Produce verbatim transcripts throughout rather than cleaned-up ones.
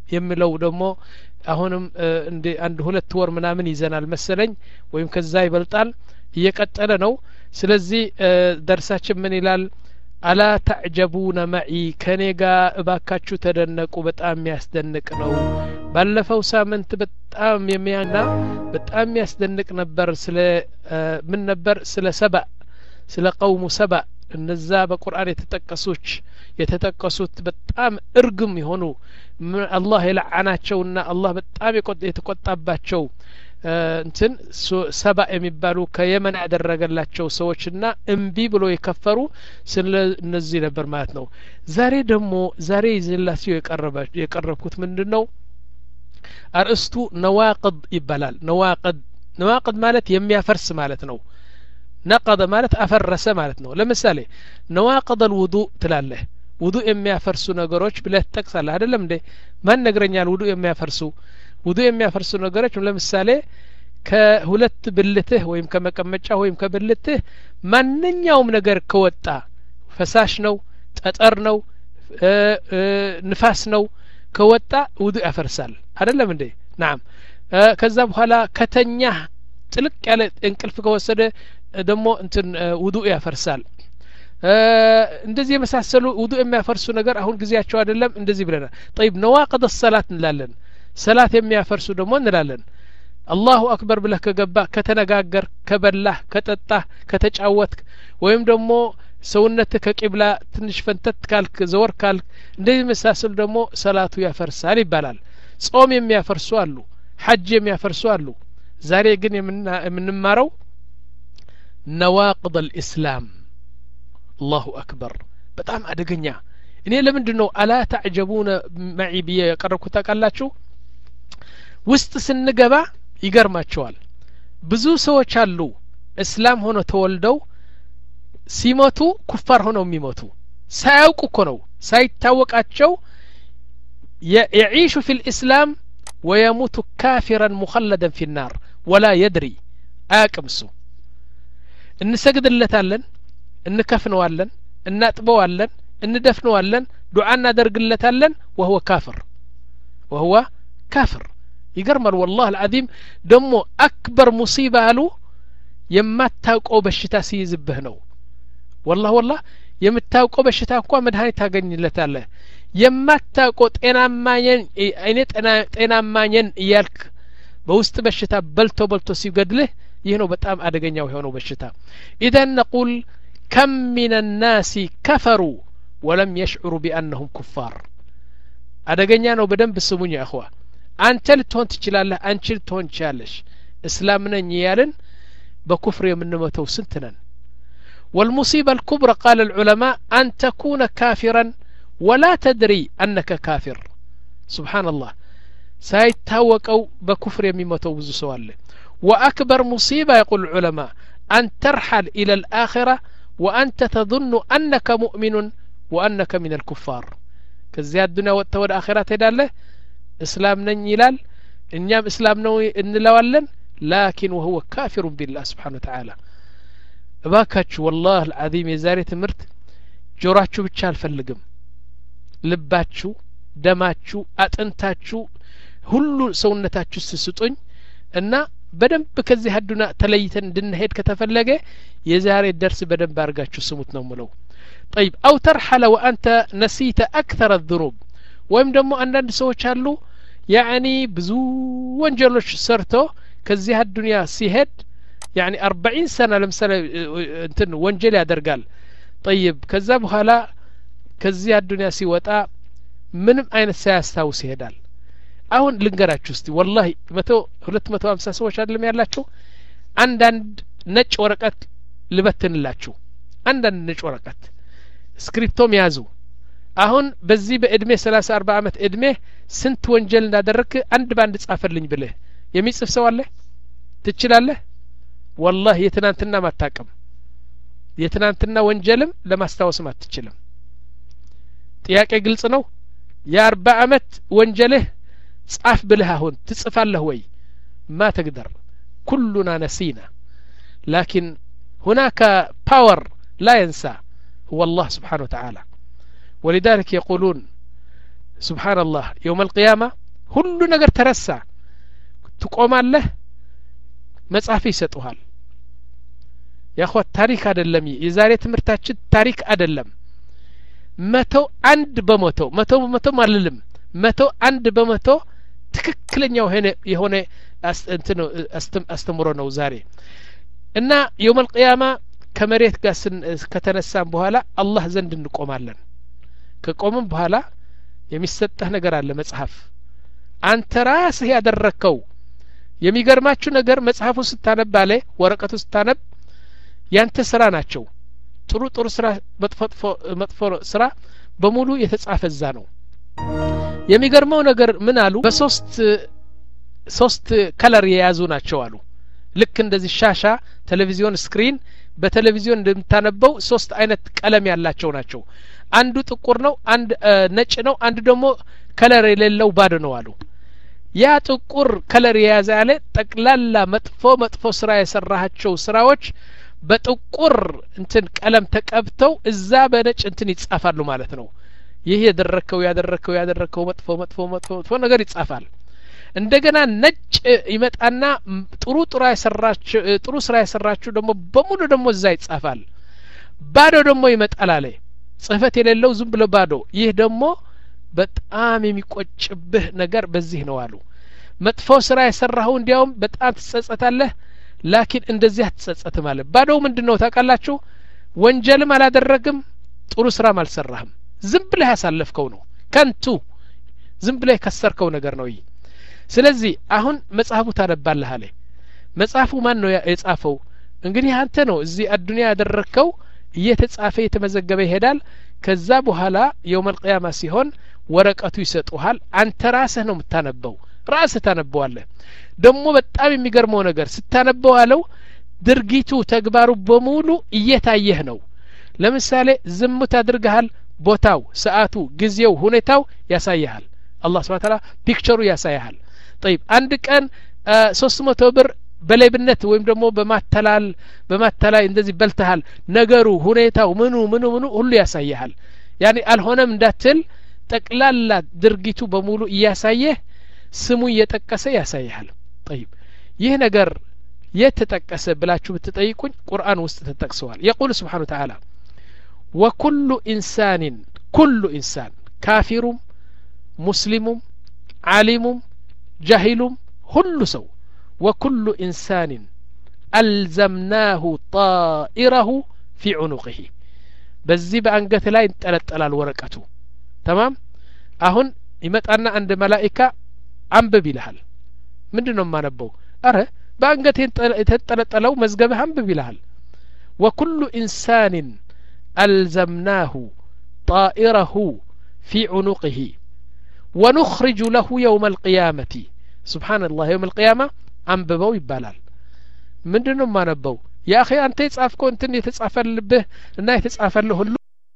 የሚለው ደግሞ አሁንም እንደ አንድ ሁለት ወር ምናምን ይዘናል መሰለኝ ወይም ከዛ ይበልጣል እየቀጠለ ነው ስለዚህ ደርሳችን ምን ይላል አላ ተዕጀቡነ መዒ ከኔጋ እባካችሁ ተደነቁ በጣም የሚያስደንቅ ነው ባለፈው ሳምንት በጣም የሚያና በጣም የሚያስደንቅ ነበር ስለ ምን ነበር ስለ ሰባ ስለ ቀውሙ ሰባ እነዛ በቁርአን የተጠቀሱት የተጠቀሱት በጣም እርግም የሆኑ አላህ የለዓናቸውና አላህ በጣም የተቆጣባቸው እንትን ሰባ የሚባሉ ከየመን ያደረገላቸው ሰዎችና እምቢ ብሎ የከፈሩ ስለ እነዚህ ነበር ማለት ነው ዛሬ ደግሞ ዛሬ ይዘላችሁ የቀረበ የቀረብኩት ምንድነው አርእስቱ ነዋቅድ ይባላል ነዋቅድ ነዋቅድ ማለት የሚያፈርስ ማለት ነው ነቀደ ማለት አፈረሰ ማለት ነው ለምሳሌ ነዋቅድ الوضوء ትላለህ ውዱእ የሚያፈርሱ ነገሮች ብለህ ተጠቅሳለህ አይደለም እንዴ ማን ነገረኛል ውዱእ የሚያፈርሱ ውዱእ የሚያፈርሱ ነገሮች ለምሳሌ ከሁለት ብልትህ ወይም ከመቀመጫ ወይም ከብልትህ ማንኛውም ነገር ከወጣ ፈሳሽ ነው ጠጠር ነው ንፋስ ነው ከወጣ ውዱእ ያፈርሳል አይደለም እንዴ نعم ከዛ በኋላ ከተኛ ጥልቅ ያለ እንቅልፍ ከወሰደ ደግሞ እንትን ውዱእ ያፈርሳል እንደዚህ የመሳሰሉ ውዱእ የሚያፈርሱ ነገር አሁን ጊዜያቸው አይደለም እንደዚህ ብለናል طيب نواقض الصلاه እንላለን ሰላት የሚያፈርሱ ደግሞ እንላለን አላሁ አክበር ብለህ ከገባ ከተነጋገር ከበላህ ከጠጣህ ከተጫወትክ ወይም ደግሞ ሰውነት ከቂብላ ትንሽ ፈንተት ካልክ ዘወር ካልክ እንደዚህ መሳሰሉ ደግሞ ሰላቱ ያፈርሳል ይባላል ጾም የሚያፈርሱ አሉ ሐጅ የሚያፈርሱ አሉ ዛሬ ግን የምንማረው ነዋቅድ الاسلام الله اكبر በጣም አደገኛ እኔ ለምንድነው አላ ተዕጀቡነ መዒ ቢየ ያቀረብኩት ታውቃላችሁ ውስጥ ስንገባ ይገርማቸዋል ብዙ ሰዎች አሉ እስላም ሆኖ ተወልደው ሲሞቱ ኩፋር ሆነው የሚሞቱ ሳያውቁ እኮ ነው ሳይታወቃቸው يعيش في الإسلام ويموت كافرا مخلدا في النار ولا يدري አያቅምሱ እንሰግድለታለን እንከፍነዋለን እናጥበዋለን እንደፍነዋለን ዱዓ እናደርግለታለን وهو كافر وهو كافر ይገርማል والله العظيم ደሞ አክበር ሙሲባ አሉ የማታውቀው በሽታ ሲይዝብህ ነው والله والله የምታውቀው በሽታ እንኳን መድኃኒት ታገኝለታለህ የማታውቀው ጤናማኘን አይኔ ጤናማኘን እያልክ በውስጥ በሽታ በልቶ በልቶ ሲገድልህ ይህ ነው በጣም አደገኛው የሆነው በሽታ اذا نقول كم من الناس كفروا ولم يشعروا بانهم كفار አደገኛ ነው በደንብ ስሙኝ يا اخوان አንተ ልትሆን ትችላለህ አንቺ ልትሆን ትችላለሽ እስላም ነኝ ያልን በኩፍር የምንመተው ስንት ነን والمصيبة الكبرى قال العلماء أن تكون كافرا ولا تدري أنك كافر سبحان الله سيتهوكوا بكفر يميمتوا بزو سوال وأكبر مصيبة يقول العلماء أن ترحل إلى الآخرة وأنت تظن أنك مؤمن وأنك من الكفار كزياد الدنيا والتوى آخرات هذا له إسلام نيلال إنيام إسلام نوي إن لولن لكن وهو كافر بالله سبحانه وتعالى እባካችሁ والله العظيم የዛሬ ትምህርት ጆሮአችሁ ብቻ አልፈልግም ልባችሁ ደማችሁ አጥንታችሁ ሁሉ ሰውነታችሁ ስስጡኝ እና በደንብ ከዚህ ሀዱና ተለይተን እንድንሄድ ከተፈለገ የዛሬ ደርስ በደንብ አርጋችሁ ስሙት ነው ምለው طيب او ترحل وانت نسيت اكثر الذنوب ወይም ደግሞ አንዳንድ ሰዎች አሉ يعني ብዙ ወንጀሎች ሰርቶ ከዚህ ሀዱና ሲሄድ يعني أربعين سنة لمثلا انتن وانجل يادرقال طيب كذا بخلا كزي الدنيا سيوتا منم اين سيستاو سيهدال اهون لنقراتشو استي والله متو هلت متو امسا سوش ادلم يالاتشو عندند نج ورقات لبتن اللاتشو عندند نج ورقات سكريبتوم يازو اهون بزي بادمي سلاسة اربع عمت ادمي سنت وانجل نادرك عند باند تصافر لنج بله يميس افسوالله تتشلالله والله يتنانتنا ما تاكم يتنانتنا وانجلم لما استوسم اتشلم ጥያቄ ግልጽ ነው የ40 አመት ወንጀልህ ጻፍ ብለህ አሁን ትጽፋለህ ወይ ما تقدر كلنا نسينا لكن هناك باور لا ينسى هو الله سبحانه وتعالى ولذلك يقولون سبحان الله يوم القيامة ሁሉ ነገር ተረሳ ትቆማለህ መጽሐፍ ይሰጡሃል ያخوት ታሪክ አይደለም የዛሬ ትምርታችን ታሪክ አይደለም መቶ አንድ በመቶ መቶ በመቶ ማለልም መቶ አንድ በመቶ ትክክለኛው የሆነ እንትን አስተምሮ ነው ዛሬ እና يوم القيامه ከመሬት ጋር ከተነሳን በኋላ አላህ ዘንድ እንቆማለን ከቆምን በኋላ የሚሰጠህ ነገር አለ መጽሐፍ አንተ ራስህ ያደረከው የሚገርማችሁ ነገር መጽሐፉ ስታነብ አለ ወረቀቱ ስታነብ ያንተ ስራ ናቸው ጥሩ ጥሩ ስራ መጥፎ መጥፎ ስራ በሙሉ የተጻፈዛ ነው የሚገርመው ነገር ምን አሉ በሶስት ሶስት ከለር የያዙ ናቸው አሉ ልክ እንደዚህ ሻሻ ቴሌቪዥን ስክሪን በቴሌቪዥን እንደምታነበው ሶስት አይነት ቀለም ያላቸው ናቸው አንዱ ጥቁር ነው አንድ ነጭ ነው አንዱ ደግሞ ከለር የሌለው ባዶ ነው አሉ ያ ጥቁር ከለር የያዘ ያለ ጠቅላላ መጥፎ መጥፎ ስራ የሰራሃቸው ስራዎች በጥቁር እንትን ቀለም ተቀብተው እዛ በነጭ እንትን ይጻፋሉ ማለት ነው ይሄ ያደረከው ያደረከው ያደረከው መጥፎ መጥፎ መጥፎ ነገር ይጻፋል እንደገና ነጭ ይመጣና ጥሩ ጥሩ ያሰራችሁ ጥሩ ስራ ያሰራችሁ ደግሞ በሙሉ ደግሞ እዛ ይጻፋል ባዶ ደግሞ ይመጣል አለ ጽፈት የሌለው ዝም ብሎ ባዶ ይህ ደግሞ በጣም የሚቆጭብህ ነገር በዚህ ነው አሉ መጥፎ ስራ ያሰራው እንዲያውም በጣም ትጸጸታለህ ላኪን እንደዚህ አትጸጸት ማለት ባዶ ምንድነው ታውቃላችሁ ወንጀልም አላደረግም ጥሩ ስራም አልሰራህም ዝም ብለህ ያሳለፍከው ነው ከንቱ ዝም ብለህ ከሰርከው ነገር ነው ይሄ ስለዚህ አሁን መጽሐፉ ታነባለህ አለ መጽሐፉ ማን ነው የጻፈው እንግዲህ አንተ ነው እዚህ አዱንያ ያደረከው እየተጻፈ የተመዘገበ ይሄዳል ከዛ በኋላ يوم القيامه ሲሆን ወረቀቱ ይሰጡሃል አንተ ራስህ ነው የምታነበው ራስህ ታነበዋለህ ደግሞ በጣም የሚገርመው ነገር ስታነበው አለው ድርጊቱ ተግባሩ በሙሉ እየታየህ ነው ለምሳሌ ዝምት አድርገሃል ቦታው ሰዓቱ ጊዜው ሁኔታው ያሳያል አላህ Subhanahu Ta'ala ፒክቸሩ ያሳያል طيب አንድ ቀን ሶስት መቶ ብር በሌብነት ወይም ደግሞ በማተላል በማተላይ እንደዚህ በልተሃል ነገሩ ሁኔታው ምኑ ምኑ ምኑ ሁሉ ያሳያል ያኒ አልሆነም እንዳትል ጠቅላላ ድርጊቱ በሙሉ እያሳየህ ስሙ እየጠቀሰ ያሳያል طيب ይህ ነገር የተጠቀሰ ብላችሁ ብትጠይቁኝ ቁርአን ውስጥ ተጠቅሰዋል يقول سبحانه وتعالى وكل انسان كل انسان كافر مسلم عالم جاهل كل سو وكل انسان الزمناه طائره في عنقه በዚህ በአንገት ላይ እንጠለጠላል ወረቀቱ تمام አሁን ይመጣና አንድ መላእክት አንብብ ይልሃል ምንድነው ማነበው አረ በአንገት የተጠለጠለው መዝገብ አንብብ ይልሃል وكل انسان الزمناه طائره في عنقه ونخرج له يوم القيامة سبحان الله يوم القيامة አንብበው ይባላል ምንድነው ማነበው يا اخي አንተ የጻፍከው እንትን የተጻፈልብህ እና የተጻፈልህ ሁሉ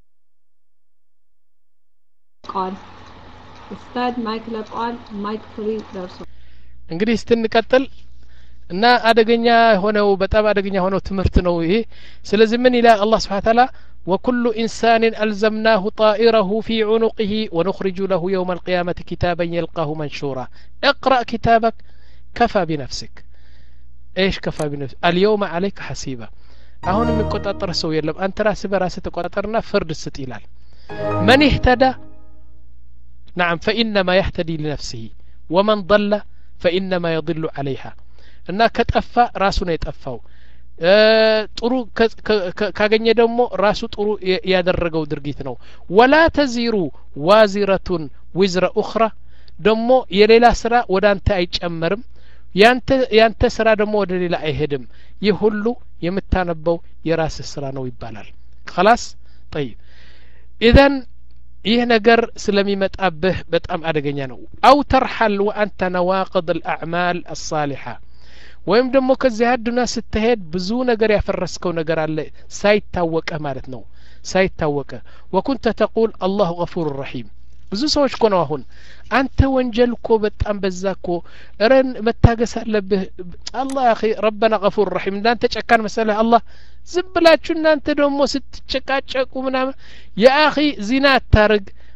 قال استاذ مايك لقال مايك فري درس እንግዲህ ስትንቀጥል እና አደገኛ ሆነው በጣም አደገኛ ሆነው ትምህርት ነው ይሄ ስለዚህ ምን ይላል አላህ Subhanahu Wa Ta'ala وكل إنسان ألزمناه طائره في عنقه ونخرج له يوم القيامة كتابا يلقاه منشورا اقرأ كتابك كفى بنفسك ايش كفى بنفسك اليوم عليك حسيبا አሁን የሚቆጣጠር ሰው የለም አንተ ራስህ በራስህ ተቆጣጠርና ፍርድ ስጥ ይላል من اهتدى نعم فإنما يهتدي لنفسه ومن ضل فإنما يضل عليها እና ከጠፋ ራሱ ነው የጠፋው ጥሩ ካገኘ ደግሞ ራሱ ጥሩ ያደረገው ድርጊት ነው ولا تزر وازرة وزر أخرى ደግሞ የሌላ ስራ ወደ አንተ አይጨመርም ያንተ ያንተ ስራ ደግሞ ወደ ሌላ አይሄድም ይህ ሁሉ የምታነበው የራስ ስራ ነው ይባላል خلاص طيب اذا ይህ ነገር ስለሚመጣብህ በጣም አደገኛ ነው او ترحل وانت نواقض الاعمال الصالحه ወይም ደግሞ ከዚህ አዱና ስትሄድ ብዙ ነገር ያፈረስከው ነገር አለ ሳይታወቀ ማለት ነው ሳይታወቀ وكنت تقول الله غفور رحيم ብዙ ሰዎች እኮ ነው አሁን አንተ ወንጀል እኮ በጣም በዛኮ ረን መታገስ አለብህ አላህ ያኺ ربنا غفور رحيم እንዳንተ ጨካን መሰለህ አላህ ዝም ብላችሁ እናንተ ደግሞ ስትጨቃጨቁ ምናምን ያ አኺ ዚና አታርግ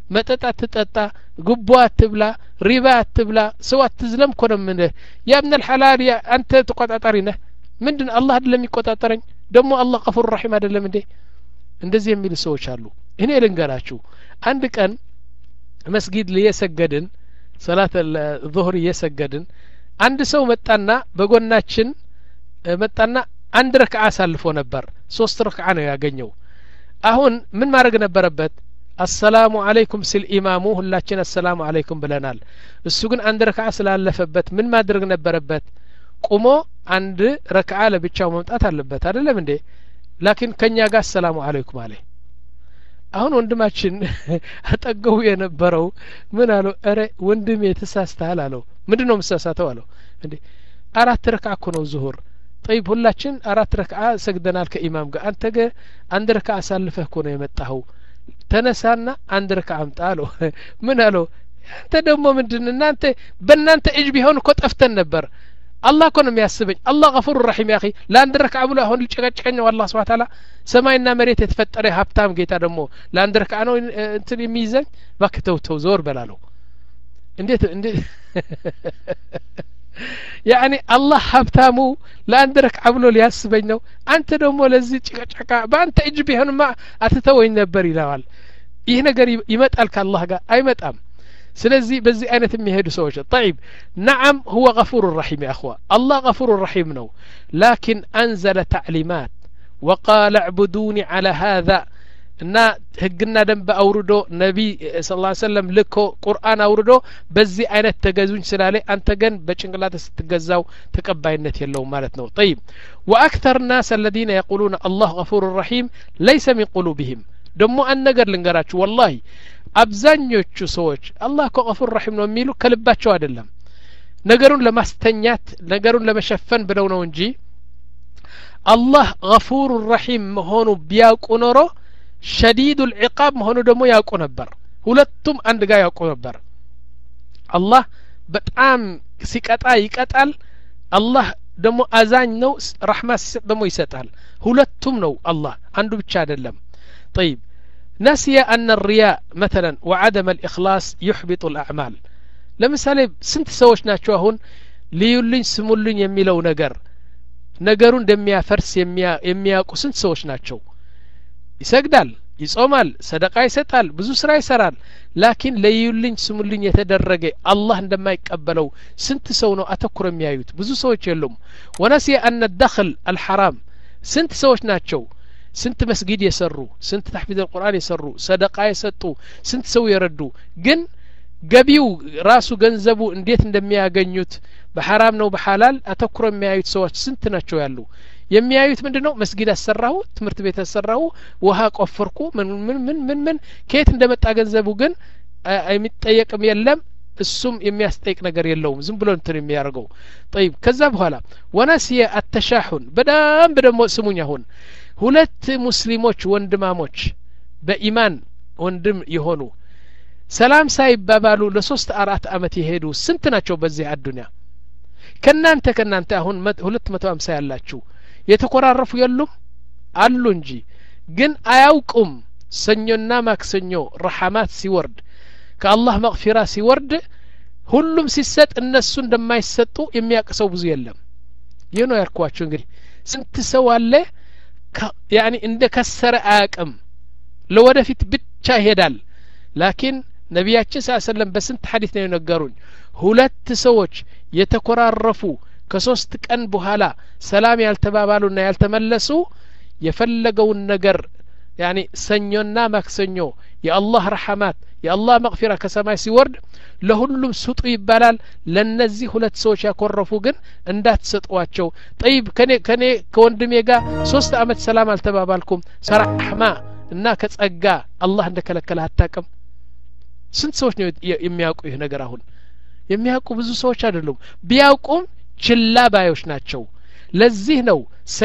መጠጥ አትጠጣ ጉቦ አትብላ ሪባ አትብላ ሰው አትዝለም እኮ ነው ምን ያ ምን الحلال ያ አንተ ተቆጣጣሪ ነህ ምንድን አላህ አይደለም የሚቆጣጠረኝ ደግሞ አላህ ገፉር ረሂም አይደለም እንዴ እንደዚህ የሚሉ ሰዎች አሉ እኔ ልንገራችሁ አንድ ቀን መስጊድ ለየሰገድን ሰላት الظهر እየሰገድን አንድ ሰው መጣና በጎናችን መጣና አንድ ረክዓ አሳልፎ ነበር ሶስት ረክዓ ነው ያገኘው አሁን ምን ማድረግ ነበረበት السلام عليكم ሲል ኢማሙ ሁላችን السلام عليكم ብለናል እሱ ግን አንድ ረክዓ ስላለፈበት ምን ማድረግ ነበረበት ቆሞ አንድ ረክዓ ለብቻው መምጣት አለበት አይደለም እንዴ ላኪን ከኛ ጋር السلام عليكم አለ አሁን ወንድማችን አጠገቡ የነበረው ምን አለው አረ ወንድሜ ተሳስተሃል አለው ምንድነው መሳሳተው አለው እንዴ አራት ረክዓ እኮ ነው ዙሁር طيب ሁላችን አራት ረክዓ ሰግደናል ከኢማም ጋር አንተ ገ አንድ ረክዓ አሳልፈህ እኮ ነው የመጣኸው ተነሳና አንድ ረክዓ አምጣ አለው ምን አለው አንተ ደግሞ ምንድን እናንተ በእናንተ እጅ ቢሆን እኮ ጠፍተን ነበር አላህ እኮ ነው የሚያስበኝ አላህ ገፉር ረሂም ያኺ ለአንድ ረክዓ ብሎ አሁን ሊጨቀጨቀኝ ነው አላህ Subhanahu Ta'ala ሰማይና መሬት የተፈጠረ ሀብታም ጌታ ደግሞ ለአንድ ረክዓ ነው እንትን የሚይዘኝ ባክተው ተው ዞር በላለው እንዴት እንዴት ያኒ አላህ ሀብታሙ ለአንድ ረክዓ ብሎ ሊያስበኝ ነው አንተ ደግሞ ለዚህ ጭቀጨቃ በአንተ እጅ ቢሆንማ አትተወኝ ነበር ይላል ይህ ነገር ይመጣል ከአላህ ጋር አይመጣም ስለዚህ በዚህ አይነት የሚሄዱ ሰዎች طيب نعم هو غفور رحيم يا اخوه الله غفور رحيم ነው لكن انزل تعليمات وقال اعبدوني على هذا እና ህግና ደንብ አውርዶ ነብይ ሰለላሁ ዐለይሂ ወሰለም ልኮ ቁርአን አውርዶ በዚህ አይነት ተገዙኝ ስላለ አንተ ግን በጭንቅላት ስትገዛው ተቀባይነት የለውም ማለት ነው طيب واكثر الناس الذين يقولون الله غفور رحيم ليس من قلوبهم ደሞ አንድ ነገር ልንገራችሁ والله አብዛኞቹ ሰዎች አላህ እኮ ገፉር ረሂም ነው የሚሉ ከልባቸው አይደለም ነገሩን ለማስተኛት ነገሩን ለመሸፈን ብለው ነው እንጂ አላህ ገፉር ረሂም መሆኑ ቢያውቁ ኖሮ شديد العقاب መሆኑ ደግሞ ያውቁ ነበር ሁለቱም አንድ ጋር ያውቁ ነበር አላህ በጣም ሲቀጣ ይቀጣል አላህ ደግሞ አዛኝ ነው ረህማ ሲሰጥ ደግሞ ይሰጣል ሁለቱም ነው አላህ አንዱ ብቻ አይደለም طيب نسي أن الرياء مثلا وعدم الإخلاص يحبط الأعمال ለምሳሌ ስንት ሰዎች ናቸው አሁን ሊዩልኝ ስሙልኝ የሚለው ነገር ነገሩን እንደሚያፈርስ የሚያውቁ ስንት ሰዎች ናቸው ይሰግዳል ይጾማል ሰደቃ ይሰጣል ብዙ ስራ ይሰራል ላኪን ለዩልኝ ስሙልኝ የተደረገ አላህ እንደማይቀበለው ስንት ሰው ነው አተኩሮ የሚያዩት ብዙ ሰዎች የሉም ونسي أن الدخل الحرام ስንት ሰዎች ናቸው ስንት መስጊድ የሰሩ ስንት ተሕፊዝ القرآن የሰሩ ሰደቃ የሰጡ ስንት ሰው የረዱ ግን ገቢው ራሱ ገንዘቡ እንዴት እንደሚያገኙት በሐራም ነው በሐላል አተኩሮ የሚያዩት ሰዎች ስንት ናቸው ያሉ የሚያዩት ምንድነው መስጊድ አሰራው ትምርት ቤት አሰራው ውሃ ቆፈርኩ ምን ምን ምን ምን ምን ከየት እንደመጣ ገንዘቡ ግን የሚጠየቅም የለም እሱም የሚያስጠይቅ ነገር የለውም ዝም ብሎ እንትን የሚያርገው طيب ከዛ በኋላ ونسي التشاحن በደም በደም ስሙኝ አሁን ሁለት ሙስሊሞች ወንድማሞች በኢማን ወንድም የሆኑ ሰላም ሳይባባሉ ለሶስት አራት አመት ይሄዱ ስንት ናቸው በዚህ አዱንያ ከናንተ ከናንተ አሁን ሁለት መቶ ሃምሳ ያላችሁ የተቆራረፉ የሉም አሉ እንጂ ግን አያውቁም ሰኞና ማክሰኞ ረህማት ሲወርድ ከአላህ መግፊራ ሲወርድ ሁሉም ሲሰጥ እነሱ እንደማይሰጡ የሚያቀሰው ብዙ የለም ይሄ ነው ያልኳችሁ እንግዲህ ስንት ሰው አለ ያኒ እንደ ከሰረ አያቅም ለወደፊት ብቻ ይሄዳል ላኪን ነቢያችን ሰለላሁ ዐለይሂ ወሰለም በስንት ሐዲስ ነው የነገሩን ሁለት ሰዎች የተቆራረፉ ከሶስት ቀን በኋላ ሰላም ያልተባባሉና ያልተመለሱ የፈለገውን ነገር ያኒ ሰኞና ማክሰኞ የአላህ ረህማት የአላህ መግፊራ ከሰማይ ሲወርድ ለሁሉም ስጡ ይባላል ለነዚህ ሁለት ሰዎች ያኮረፉ ግን እንዳትሰጧቸው طيب ከኔ ከኔ ከወንድሜ ጋር ሶስት አመት ሰላም አልተባባልኩም ሰራህማ እና ከጸጋ አላህ እንደከለከለ አታቀም ስንት ሰዎች ነው የሚያውቁ ይሄ ነገር አሁን የሚያውቁ ብዙ ሰዎች አይደሉም ቢያውቁም ችላ ባዮች ናቸው ለዚህ ነው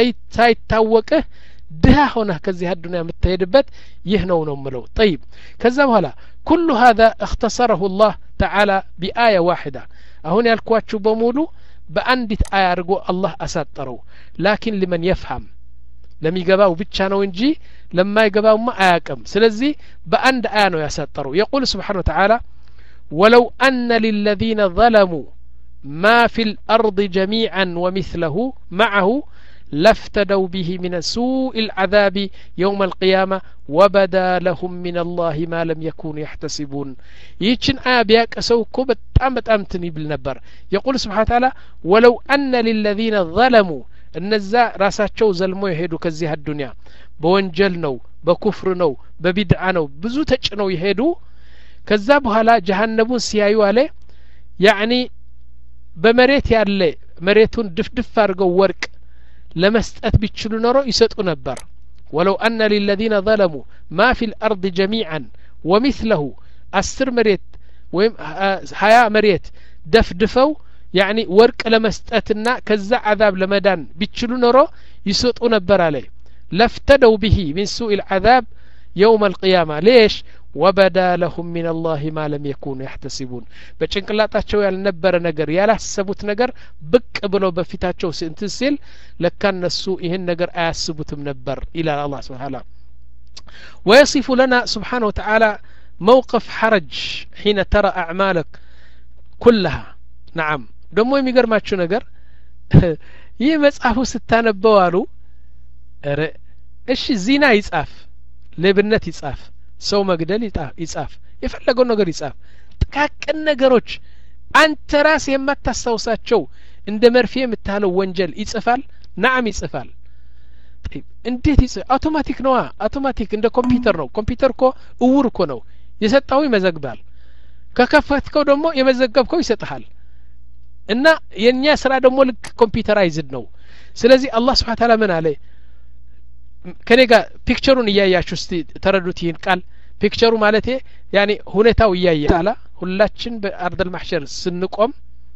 ሳይታወቅህ ድሃ ሆነ ከዚህ አዱንያ የምትሄድበት ይህ ነው ነው ምለው طيب ከዛ በኋላ كل هذا اختصره الله تعالى بآية واحدة አሁን ያልኳችሁ በሙሉ በአንዲት አያ አድርጎ አላህ አሳጠረው لكن لمن يفهم ለሚገባው ብቻ ነው እንጂ ለማይገባውማ አያቅም ስለዚህ በአንድ አያ ነው ያሳጠረው يقول سبحانه وتعالى ولو أن للذين ظلموا ما في الأرض جميعا ومثله معه لافتدوا به من سوء العذاب يوم القيامة وبدا لهم من الله ما لم يكونوا يحتسبون يتشن آية بياكسوكو بتام بتام تنيبل نبر يقول سبحانه وتعالى ولو أن للذين ظلموا النزا راساتشو زلمو يهدو كزي الدنيا بوانجل نو بكفر نو ببدع نو بزو تج نو يهدو كذا بهلا جهنمون سيايو عليه يعني بمريت يالله مريتون دف دف فارقو ورق لمسطت بيچلو نورو يسطو نبر ولو أن للذين ظلموا ما في الأرض جميعا ومثله أسر مريت ويم هيا مريت دف دفو يعني ورق لمسطتنا كذا عذاب لمدان بيچلو نورو يسطو نبر عليه لافتدوا به من سوء العذاب يوم القيامة ليش وبدا لهم من الله ما لم يكونوا يحتسبون بچنقلاطاچو ያልነበረ ነገር ያላሰቡት ነገር ብቅ ብሎ በፊታቸው እንትን ሲል ለካ እነሱ ይሄን ነገር አያስቡትም ነበር ኢላ አላህ Subhanahu ويصف لنا سبحانه وتعالى موقف حرج حين ترى أعمالك كلها نعم ደሞ የሚገርማችሁ ነገር ይህ መጽሐፉ ስታነበው አሉ ኧረ እሺ ዚና ይጻፍ ለብነት ይጻፍ ሰው መግደል ይጻፍ የፈለገው ነገር ይጻፍ ጥቃቅን ነገሮች አንተ ራስ የማታስተውሳቸው እንደ መርፌ የምታለው ወንጀል ይጽፋል نعم ይጽፋል እንዴት ይጽፍ አውቶማቲክ ነው አውቶማቲክ እንደ ኮምፒውተር ነው ኮምፒውተር እኮ እውር እኮ ነው የሰጣው ይመዘግባል ከከፈትከው ደግሞ የመዘገብከው ይሰጣል እና የኛ ስራ ደግሞ ልክ ኮምፒውተራይዝድ ነው ስለዚህ አላህ Subhanahu Ta'ala ምን አለ ከኔጋ ፒክቸሩን እያያችሁ እስቲ ተረዱት ይሄን ቃል ፒክቸሩ ማለቴ ያኒ ሁኔታው እያየ ታላ ሁላችን በአርደል ማህሸር ስንቆም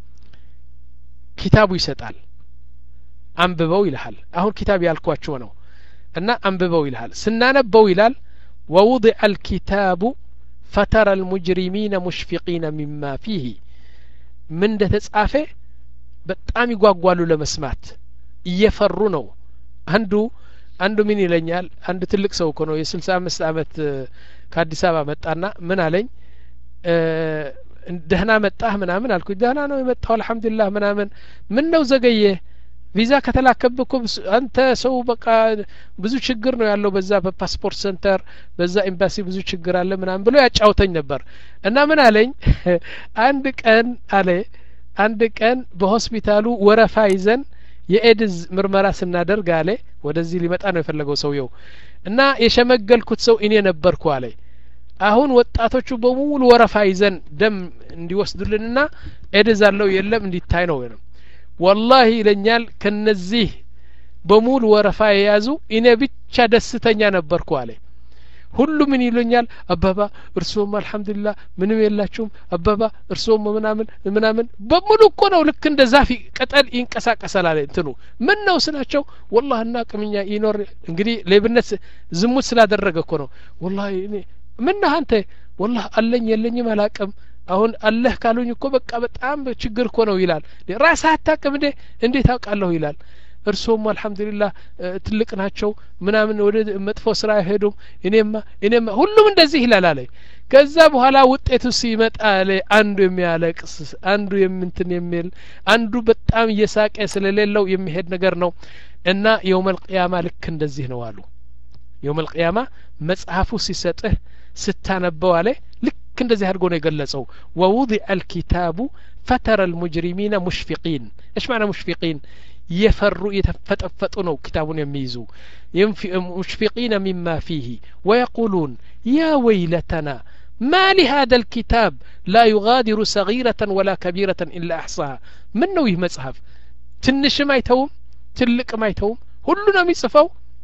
ኪታቡ ይሰጣል አንብበው ይልሃል አሁን ኪታብ ያልኳችሁ ነው እና አንብበው ይልሃል ስናነበው ይላል ووضع الكتاب فترى المجرمين مشفقين مما فيه من እንደተጻፈ በጣም ይጓጓሉ ለመስማት እየፈሩ ነው አንዱ አንዱ ምን ይለኛል አንድ ትልቅ ሰው እኮ ነው የስልሳ አምስት አመት ከአዲስ አበባ መጣና ምን አለኝ ደህና መጣህ ምናምን አልኩ ደህና ነው የመጣው አልহামዱሊላህ ምናምን ምን ነው ዘገየ ቪዛ ከተላከብኩ አንተ ሰው በቃ ብዙ ችግር ነው ያለው በዛ በፓስፖርት ሴንተር በዛ ኤምባሲ ብዙ ችግር አለ ምናምን ብሎ ያጫውተኝ ነበር እና ምን አለኝ አንድ ቀን አለ አንድ ቀን በሆስፒታሉ ወረፋ ይዘን የኤድዝ ምርመራ ስናደርግ አለ ወደዚህ ሊመጣ ነው የፈለገው ሰውየው እና የሸመገልኩት ሰው እኔ ነበርኩ አለ አሁን ወጣቶቹ በሙሉ ወረፋ ይዘን ደም እንዲወስዱልንና ኤድዝ አለው የለም እንዲታይ ነው ነው والله ይለኛል ከነዚህ በሙሉ ወረፋ የያዙ እኔ ብቻ ደስተኛ ነበርኩ አለ ሁሉ ምን ይሉኛል አባባ እርሶም አልহামዱሊላህ ምንም የላችሁም አባባ እርሶም ምናምን ምናምን በሙሉ እኮ ነው ልክ እንደ ዛፍ ቅጠል ይንቀሳቀሳል አለ እንትኑ ምን ነው ስላቸው والله እና ቅምኛ ይኖር እንግዲህ ለብነት ዝሙት ስላደረገ እኮ ነው والله እኔ ምን አንተ والله አለኝ የለኝም አላቅም አሁን አላህ ካሉኝ እኮ በቃ በጣም ችግር እኮ ነው ይላል ራስ አታቅም እንዴ እንዴት አውቃለሁ ይላል እርሶም አልহামዱሊላህ ትልቅ ናቸው ምናምን ወደ መጥፎ ስራ አይሄዱም እኔማ እኔማ ሁሉም እንደዚህ ይላል አለ ከዛ በኋላ ውጤቱ ሲመጣ አለ አንዱ የሚያለቅስ አንዱ የምንትን የሚል አንዱ በጣም እየሳቀ ስለሌለው የሚሄድ ነገር ነው እና የውመል ቂያማ ልክ እንደዚህ ነው አሉ የውመል ቂያማ መጽሐፉ ሲሰጥህ ስታነበው አለ ልክ እንደዚህ አድርጎ ነው የገለጸው ووضع الكتاب فترى المجرمين مشفقين ايش معنى مشفقين يفروا يتفتفتوا ነው كتابون የሚይዙ مشفقين مما فيه ويقولون يا ويلتنا ما لهذا الكتاب لا يغادر صغيرة ولا كبيرة إلا أحصاها من ነው ይህ መጽሐፍ ትንሽም አይተውም ትልቅም አይተውም ሁሉንም ይጽፈው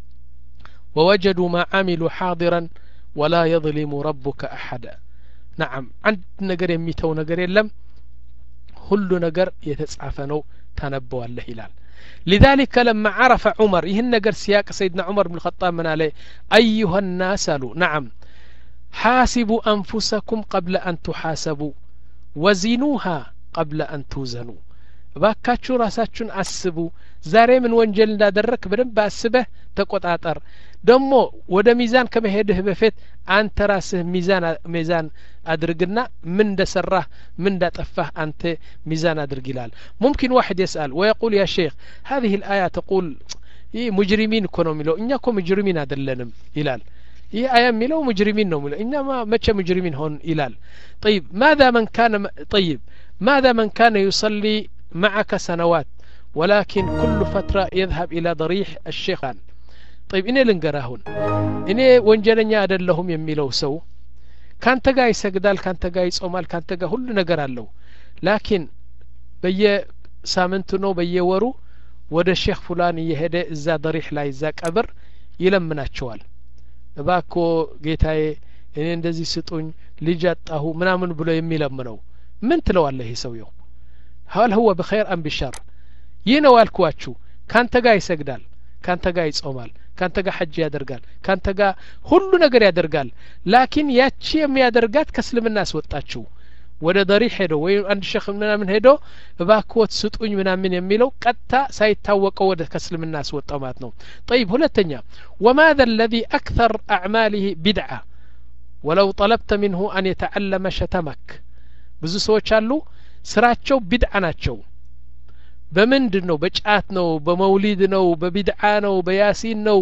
ووجدوا ما عملوا حاضرا ولا يظلم ربك أحدا نعم عند ነገር የሚተው ነገር የለም ሁሉ ነገር የተጻፈ ነው ታነበው አለ ይላል لذلك لما عرف عمر ይህን ነገር ሲያቅ سيدنا عمر بن الخطاب من عليه أيها الناس نعم حاسبوا أنفسكم قبل أن تحاسبوا وزنوها قبل أن توزنوا ባካችሁ ራሳችሁን አስቡ ዛሬ ምን ወንጀል እንዳደረክ በደንብ አስበህ ተቆጣጠር ደሞ ወደ ሚዛን ከመሄድህ በፊት አንተ ራስህ ሚዛን ሚዛን አድርግና ምን እንደሰራህ ምን እንዳጠፋህ አንተ ሚዛን አድርግ ይላል ممكن واحد يسأل ويقول يا شيخ هذه الآية تقول ይህ ሙጅሪሚን እኮ ነው የሚለው እኛ እኮ ሙጅሪሚን አይደለንም ይላል ይህ አያ የሚለው ሙጅሪሚን ነው የሚለው እኛማ መቼ ሙጅሪሚን ሆን ይላል طيب ماذا من كان طيب ماذا من كان يصلي معك سنوات ولكن كل فترة يذهب إلى ضريح الشيخان طيب إني لنقراهون إني وانجلنيا أدلهم يميلو سو كان تقا يسجدال كان تقا يصومال كان تقا هل نقرا له لكن بي سامنتنو بي ورو ወደ ሼክ ፉላን እየሄደ እዛ ضريح ላይ እዛ ቀብር ይለምናቸዋል እባክዎ ጌታዬ እኔ እንደዚህ ስጡኝ ልጅ አጣሁ ምናምን ብሎ የሚለምነው ምን ትለዋለህ ይሄ ሰውየው هل هو بخير ام بشر ይነው አልኳችሁ ካንተ ጋር ይሰግዳል ካንተ ጋር ይጾማል ካንተ ጋር ሐጅ ያደርጋል ካንተ ጋር ሁሉ ነገር ያደርጋል ላኪን ያቺ የሚያደርጋት ከእስልምና አስወጣችሁ ወደ ضريح ሄዶ ወይ አንድ ሼክ ምናምን ሄዶ እባክዎት ስጡኝ ምናምን የሚለው ቀጥታ ሳይታወቀው ወደ ከእስልምና አስወጣው ማለት ነው طيب ሁለተኛ وماذا الذي أكثر أعماله بدعة ولو طلبت منه أن يتعلم شتمك ብዙ ሰዎች አሉ ስራቸው ቢድዓ ናቸው በምንድን ነው በጫት ነው በመውሊድ ነው በቢድዓ ነው በያሲን ነው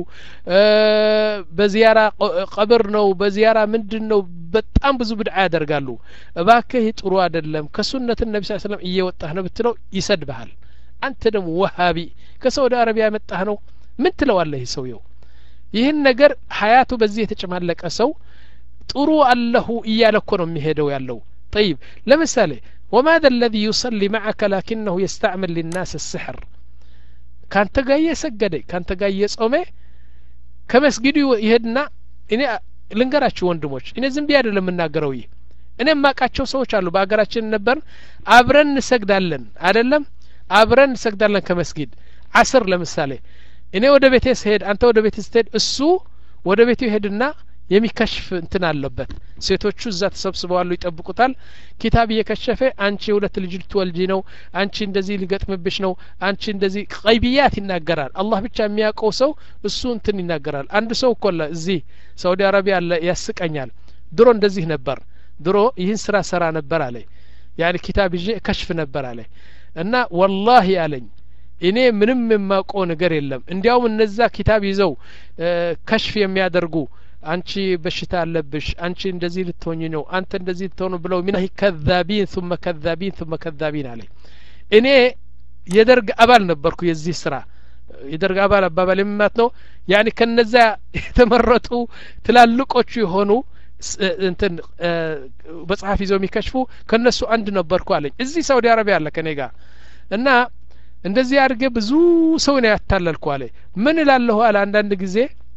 በዚያራ ቀብር ነው በዚያራ ምንድን ነው በጣም ብዙ ቢድዓ ያደርጋሉ እባክህ ጥሩ አይደለም ከሱነት ነብዩ ሰለላሁ ዐለይሂ ወሰለም እየወጣህ ነው ብትለው ይሰድብሃል አንተ ደግሞ ወሃቢ ከሳውዲ አረቢያ መጣህ ነው ምን ትለዋለህ ሰውየው ይህን ነገር ሀያቱ በዚህ የተጨማለቀ ሰው ጥሩ አለሁ እያለኮ ነው የሚሄደው ያለው طيب ለምሳሌ وماذا الذي يصلي معك لكنه يستعمل للناس السحر كان تجاي يسجد كان تجاي يصومه كمسجد يهدنا እኔ ልንገራችሁ ወንድሞች እኔ ዝም ብዬ አይደለም እናገረው ይሄ እኔ ማቃቸው ሰዎች አሉ በአገራችን ነበር አብረን እንሰግዳለን አይደለም አብረን እንሰግዳለን ከመስጊድ አስር ለምሳሌ እኔ ወደ ቤቴ ስሄድ አንተ ወደ ቤቴ ስትሄድ እሱ ወደ ቤቱ ይሄድና የሚከሽፍ እንትን አለበት ሴቶቹ እዛ ተሰብስበዋሉ ይጠብቁታል ኪታብ እየከሸፈ አንቺ ሁለት ልጅ ልትወልጂ ነው አንቺ እንደዚህ ሊገጥምብሽ ነው አንቺ እንደዚህ ቀይቢያት ይናገራል አላህ ብቻ የሚያውቀው ሰው እሱ እንትን ይናገራል አንድ ሰው እኮ እዚህ ሳውዲ አረቢያ ያስቀኛል ድሮ እንደዚህ ነበር ድሮ ይህን ስራ ሰራ ነበር አለ ያኒ ኪታብ ይዤ ከሽፍ ነበር አለ እና ወላሂ አለኝ እኔ ምንም የማውቀው ነገር የለም እንዲያውም እነዛ ኪታብ ይዘው ከሽፍ የሚያደርጉ አንቺ በሽታ አለብሽ አንቺ እንደዚህ ልትሆኚ ነው አንተ እንደዚህ ልትሆኑ ብለው ምን ከذابين ثم كذابين ثم كذابين አለ እኔ የደርግ አባል ነበርኩ የዚህ ስራ የደርግ አባል አባባል ማለት ነው ያኒ ከነዛ የተመረጡ ትላልቆቹ የሆኑ እንትን በጽሐፍ ይዘው የሚከሽፉ ከነሱ አንድ ነበርኩ አለኝ እዚህ ሳውዲ አረቢያ አለ ከኔ ጋር እና እንደዚህ አድርገ ብዙ ሰው ነው ያታለልኩ አለ ምን እላለሁ አለ አንዳንድ ጊዜ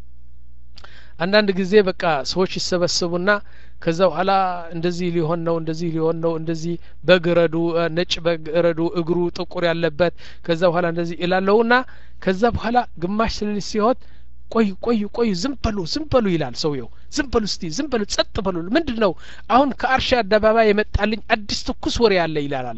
አንዳንድ ጊዜ በቃ ሰዎች ይሰበሰቡና ከዛ በኋላ እንደዚህ ሊሆን ነው እንደዚህ ሊሆን ነው እንደዚህ በግረዱ ነጭ በግረዱ እግሩ ጥቁር ያለበት ከዛ በኋላ እንደዚህ ይላለውና ከዛ በኋላ ግማሽ ስለሊት ሲሆን ቆይ ቆይ ቆይ ዝም በሉ ዝም በሉ ይላል ሰውየው ዝም በሉ እስቲ ዝም በሉ ጸጥ በሉ ምንድነው አሁን ከአርሻ አደባባይ የመጣልኝ አዲስ ትኩስ ወሬ ያለ ይላል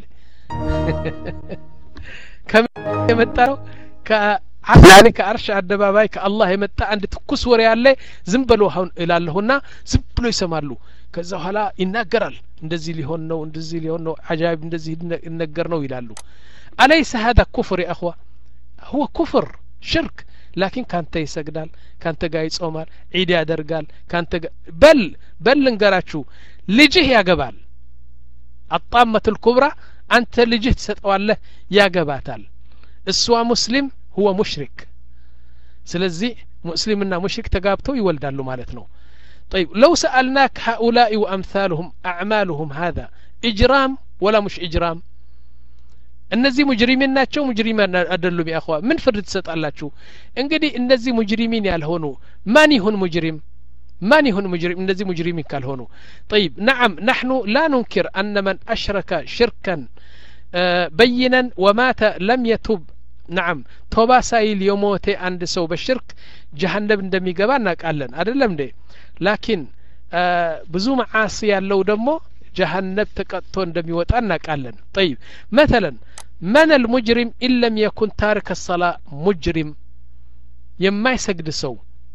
ከመጣው ከ አላህ ከአርሽ አደባባይ ከአላህ የመጣ አንድ ትኩስ ወሬ ያለ ዝም ብሎ አሁን እላለሁና ዝም ብሎ ይሰማሉ ከዛ በኋላ ይናገራል እንደዚህ ሊሆን ነው እንደዚህ ሊሆን ነው አጃይብ እንደዚህ ይነገር ነው ይላሉ አለይስ هذا كفر يا اخوه هو كفر شرك لكن ካንተ ይሰግዳል ካንተ ጋር ይጾማል ዒድ ያደርጋል ካንተ በል በል እንገራችሁ ልጅህ ያገባል الطامة الكبرى አንተ ልጅህ ትሰጠዋለህ ያገባታል እሷ ሙስሊም هو مشرك سلزي مسلمنا مشرك تقابتو يولدالو مالتنا طيب لو سألناك هؤلاء وأمثالهم أعمالهم هذا إجرام ولا مش إجرام النزي مجرمين ناتشو مجرمين أدلوا يا أخوة من فرد ست الله شو انقدي النزي مجرمين يالهونو ماني هون مجرم ماني هون مجرم النزي مجرمين كالهونو طيب نعم نحن لا ننكر أن من أشرك شركا آه بينا ومات لم يتوب نعم توبا سايل يوموتي عند سو بالشرك جهنم እንደሚ ገባ እናቃለን አይደለም እንዴ ላኪን ብዙ ማዓሲ ያለው ደግሞ جهنم ተቀጥቶ እንደሚወጣ እናቃለን طيب مثلا من المجرم إن لم يكن تارك الصلاة مجرم يما يسجد سو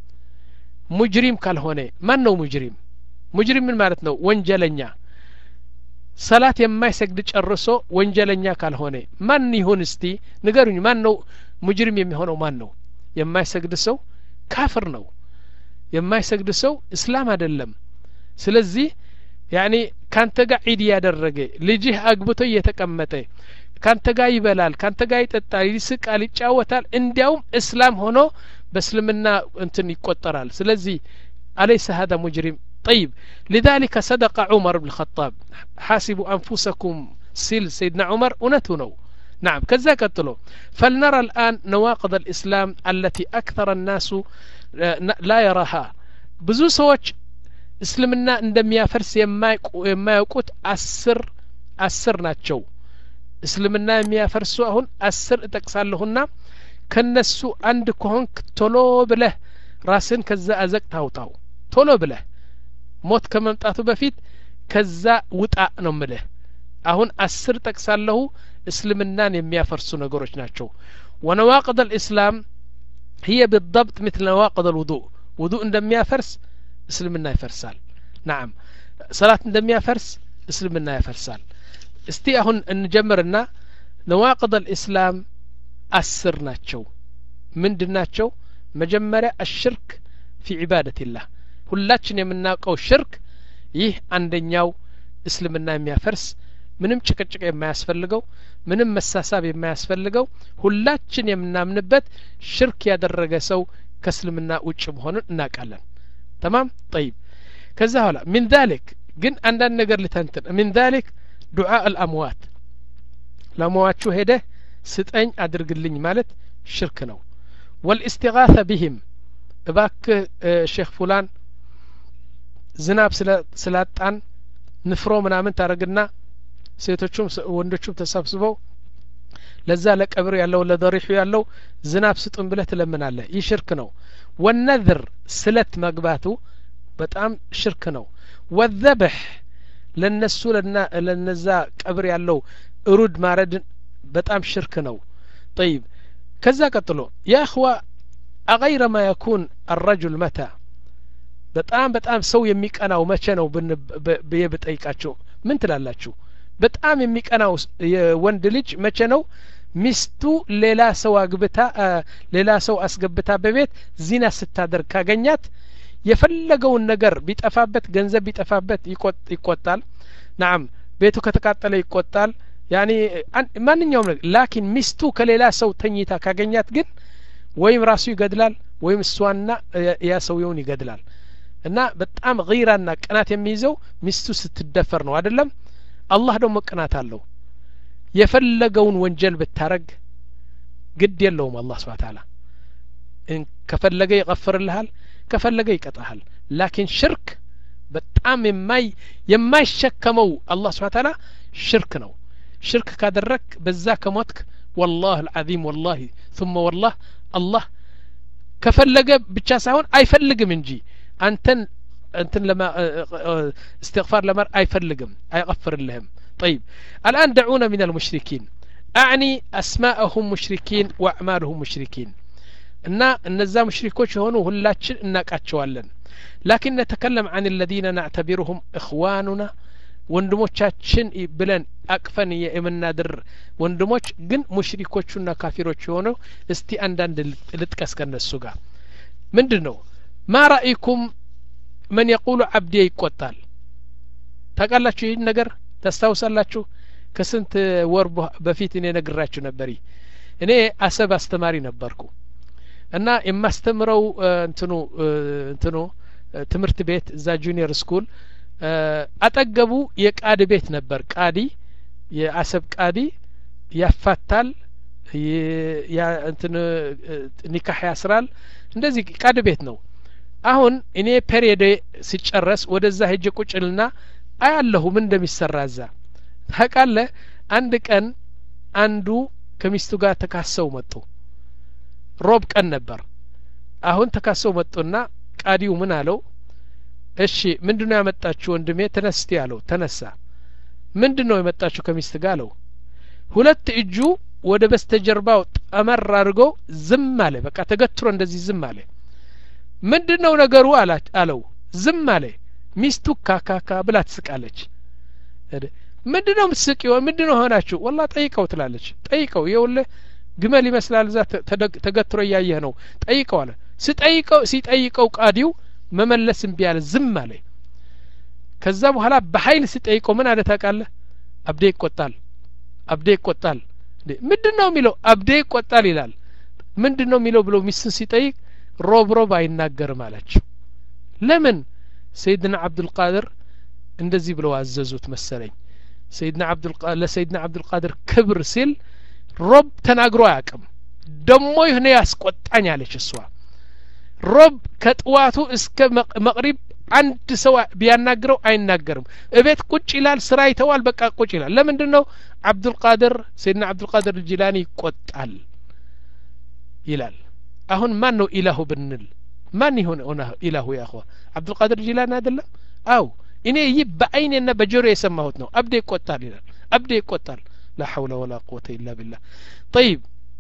مجرم كالهوني من نو مجرم مجرم من مالتنا وانجلنيا صلاة يما يسجد ጨርሶ ወንጀለኛ ካልሆነ ማን ይሁን እስቲ ንገሩኝ ማን ነው ሙጅሪም የሚሆነው ማን ነው የማይሰግድ ሰው ካፍር ነው የማይሰግድ ሰው እስላም አይደለም ስለዚህ ያኒ ካንተ ጋር ዒድ ያደረገ ልጅህ አግብቶ እየተቀመጠ ካንተ ጋር ይበላል ካንተ ጋር ይጠጣል ይስቃል ይጫወታል እንዲያውም እስላም ሆኖ በእስልምና እንትን ይቆጠራል ስለዚህ አለይሰ هذا مجرم طيب لذلك صدق عمر بن الخطاب حاسبوا أنفسكم سيل سيدنا عمر ونتنو نعم كذا قتلوا فلنرى الآن نواقض الإسلام التي أكثر الناس لا يراها بزو سوچ اسلمنا عندما يفرس يما يقوت أسر أسر ناتشو اسلمنا يما يفرسوا هون أسر تكسال لهن كنسو عند كهونك تولو بله راسن كذا أزك تاو تاو تولو بله موت ከመምጣቱ በፊት ከዛ ውጣ ነው ምለ አሁን አስር ተክሳለሁ እስልምናን የሚያፈርሱ ነገሮች ናቸው ونواقض الاسلام هي بالضبط مثل نواقض الوضوء وضوء እንደሚያፈርስ እስልምና ይፈርሳል نعم صلاه እንደሚያፈርስ እስልምና ይፈርሳል እስቲ አሁን እንጀምርና نواقض الاسلام አስር ናቸው ምንድናቸው መጀመሪያ الشرك في عباده الله ሁላችን የምናውቀው ሽርክ ይህ አንደኛው እስልምና የሚያፈርስ ምንም ጭቅጭቅ የማያስፈልገው ምንም መሳሳብ የማያስፈልገው ሁላችን የምናምንበት ሽርክ ያደረገ ሰው ከእስልምና ውጭ መሆኑን እናውቃለን تمام طيب ከዛ ኋላ من ذلك ግን አንዳንድ ነገር ልተንትን من ذلك دعاء الاموات ለሟቹ ሄደ ስጠኝ አድርግልኝ ማለት ሽርክ ነው والاستغاثه بهم እባክ ሼክ ፉላን ዝናብ ስላጣን ንፍሮ ምናምን ታረግና ሴቶቹም ወንዶቹም ተሰብስበው ለዛ ለቀብር ያለው ለደሪሑ ያለው ዝናብ ስጡን ብለህ ትለምናለህ ይህ ሽርክ ነው والنذر ስለት መግባቱ በጣም ሽርክ ነው والذبح ለነሱ ለነዛ ቀብር ያለው እሩድ ማረድ በጣም ሽርክ ነው طيب ከዛ ቀጥሎ يا اخوة اغير ما يكون الرجل متى በጣም በጣም ሰው የሚቀናው መቼ ነው በየብጠይቃቸው ምን ትላላችሁ በጣም የሚቀናው የወንድ ልጅ መቼ ነው ሚስቱ ሌላ ሰው አግብታ ሌላ ሰው አስገብታ በቤት ዚና ስታደርግ ካገኛት የፈለገውን ነገር ቢጠፋበት ገንዘብ ቢጠፋበት ይቆጣል نعم ቤቱ ከተቃጠለ ይቆጣል ያኒ ማንኛውም ነገር ላኪን ሚስቱ ከሌላ ሰው ተኝታ ካገኛት ግን ወይም ራሱ ይገድላል ወይም እሷና ያ ሰውየውን ይገድላል እና በጣም غيራና ቅናት የሚይዘው ሚስቱ ስትደፈር ነው አይደለም አላህ ደግሞ ቅናት አለው የፈለገውን ወንጀል ብታረግ ግድ የለውም አላህ Subhanahu Wa Ta'ala ان ከፈለገ ይغفርልሃል ከፈለገ ይቀጣሃል ላኪን ሽርክ በጣም የማይ የማይሸከመው አላህ Subhanahu Wa Ta'ala ሽርክ ነው ሽርክ ካደረክ በዛ ከሞትክ والله العظيم والله ثم والله الله ከፈለገ ብቻ ሳይሆን አይፈልግም እንጂ አንተን انتن لما استغفار لمر አይፈልግም አይغفرلهم طيب الآن دعونا من المشركين أعني أسماءهم مشركين وأعمالهم مشركين እና እነዛ ሙሽሪኮች ሆኑ ሁላችን እናቃቸዋለን لكن نتكلم عن الذين نعتبرهم إخواننا ወንድሞቻችን ብለን አቅፈን የምናድር ወንድሞች ግን ሙሽሪኮቹና ካፊሮች ሆኑ እስቲ አንዳንድ ልጥቀስ ከነሱ ጋር ምንድነው ما رأيكم من يقول عبدي ይቆጣል ታውቃላችሁ ይሄን ነገር ተስተውሳላችሁ ከስንት ወር በፊት እኔ ነግራችሁ ነበር እኔ አሰብ አስተማሪ ነበርኩ እና የማስተምረው እንትኑ እንትኑ ትምህርት ቤት እዛ ጁኒየር ስኩል አጠገቡ የቃዲ ቤት ነበር ቃዲ የአሰብ ቃዲ ያፋታል ያ እንትን ኒካህ ያስራል እንደዚህ ቃዲ ቤት ነው አሁን እኔ ፔሪየድ ሲጨረስ ወደዛ ሄጄ ቁጭልና አያለሁ ምን እንደሚሰራዛ ታቃለ አንድ ቀን አንዱ ከሚስቱ ጋር ተካሰው መጡ ሮብ ቀን ነበር አሁን ተካሰው መጡና ቃዲው ምን አለው እሺ ምንድነው ያመጣችሁ ወንድሜ ተነስቲ አለው ተነሳ ምንድነው የመጣችሁ ከሚስት ጋር አለው ሁለት እጁ ወደ በስተጀርባው ጠመር አድርጎ ዝም አለ በቃ ተገትሮ እንደዚህ ዝም አለ ምንድነው ነገሩ አላት አለው ዝም አለ ሚስቱ ካካካ ብላ ትስቃለች ምንድነው ምትስቂው ምንድነው ሆናችሁ والله ጠይቀው ትላለች ጠይቀው ይውለ ግመል ይመስላል እዛ ተገትሮ ያያየ ነው ጠይቀው አለ ሲጠይቀው ሲጠይቀው ቃዲው መመለስም ቢያለ ዝም አለ ከዛ በኋላ በኃይል ሲጠይቀው ምን አለ ታውቃለህ አብዴ ይቆጣል አብዴ ይቆጣል ምንድነው የሚለው አብዴ ይቆጣል ይላል ምንድነው የሚለው ብሎ ሚስቱን ሲጠይቅ ሮብ ሮብ አይናገርም አለችው ለምን ሰይድና አብዱል ቃድር እንደዚህ ብለው አዘዙት መሰለኝ ሰይድና አብዱል ቃድር ለሰይድና አብዱል ቃድር ክብር ሲል ሮብ ተናግሮ አያውቅም ደሞ ይሄን ያስቆጣኝ አለች እሷ ሮብ ከጥዋቱ እስከ መቅሪብ አንድ ሰው ቢያናግረው አይናገርም እቤት ቁጭ ይላል ስራ ይተዋል በቃ ቁጭ ይላል ለምንድነው አብዱል ቃድር ሰይድና አብዱል ቃድር ጂላኒ ይቆጣል ይላል አሁን ማን ነው ኢላሁ ብንል ማን ይሆን ሆነ ኢላሁ ያ اخوا አብዱል ቃድር ጂላኒ አይደለም አው እኔ ይህ በአይኔና በጆሮ የሰማሁት ነው አብዴ ይቆጣል ይላል አብዴ ይቆጣል لا حول ولا قوة إلا بالله طيب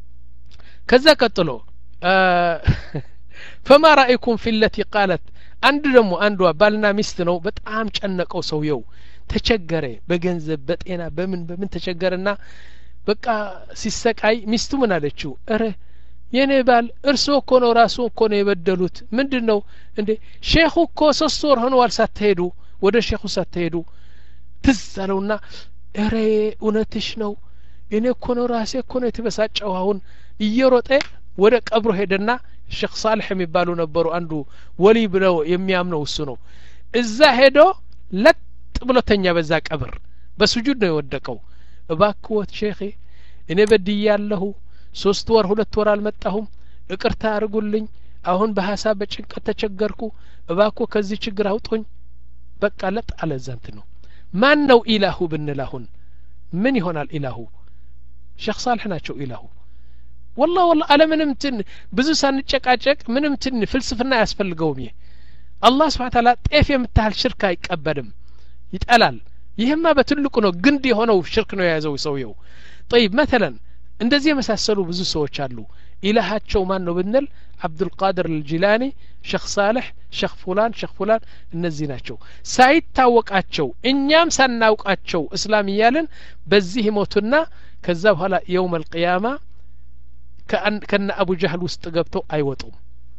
كذا قتلو آه فما رأيكم في التي قالت አንድ ደግሞ አንዷ ባልና ሚስት ነው በጣም ጨነቀው ሰውየው ተቸገረ በገንዘብ በጤና በምን በምን ተቸገረና በቃ ሲሰቃይ ሚስቱ ምን አለችው እረ የኔ ባል እርሶ እኮ ነው ራሱ እኮ ነው የበደሉት ምንድነው እንዴ ሼኹ እኮ ሶስት ወር ሆነዋል ሳትሄዱ ወደ ሼኹ ሳትሄዱ ትዛለውና እረ እውነትሽ ነው እኔ እኮ ነው ራሴ እኮ ነው የተበሳጨው አሁን እየሮጠ ወደ ቀብሩ ሄደና ሼኽ ሳልህ የሚባሉ ነበሩ አንዱ ወሊ ብለው የሚያምነው እሱ ነው እዛ ሄዶ ለጥ ብሎተኛ በዛ ቀብር በስጁድ ነው የወደቀው እባክዎት ሼኺ እኔ በድያለሁ ሶስት ወር ሁለት ወር አልመጣሁም እቅርታ አርጉልኝ አሁን በሐሳብ በጭንቀት ተቸገርኩ እባክዎ ከዚህ ችግር አውጡኝ በቃ ለጥ አለ ዘንት ነው ማን ነው ኢላሁ ብንላሁን ምን ይሆናል ኢላሁ ሼኽ ሳልህ ናቸው ኢላሁ والله والله على ምንም ትን ብዙ ሳንጨቃጨቅ ምንም ትን ፍልስፍና ያስፈልገውም ይሄ አላህ Subhanahu Wa Ta'ala ጤፍ የምታህል ሽርክ አይቀበልም ይጠላል ይሄማ በትልቁ ነው ግንድ የሆነው ሽርክ ነው የያዘው ሰውየው طيب مثلا እንደዚህ የመሳሰሉ ብዙ ሰዎች አሉ ኢላሃቸው ማን ነው ብንል አብዱል ቃድር አልጂላኒ ሼኽ ሳልህ ሼኽ ፉላን ሼኽ ፉላን እነዚህ ናቸው ሳይታወቃቸው እኛም ሳናውቃቸው እስላም ይያልን በዚህ ሞቱና ከዛ በኋላ يوم القيامه كأن كان أبو جهل واستقبتو أي وطوم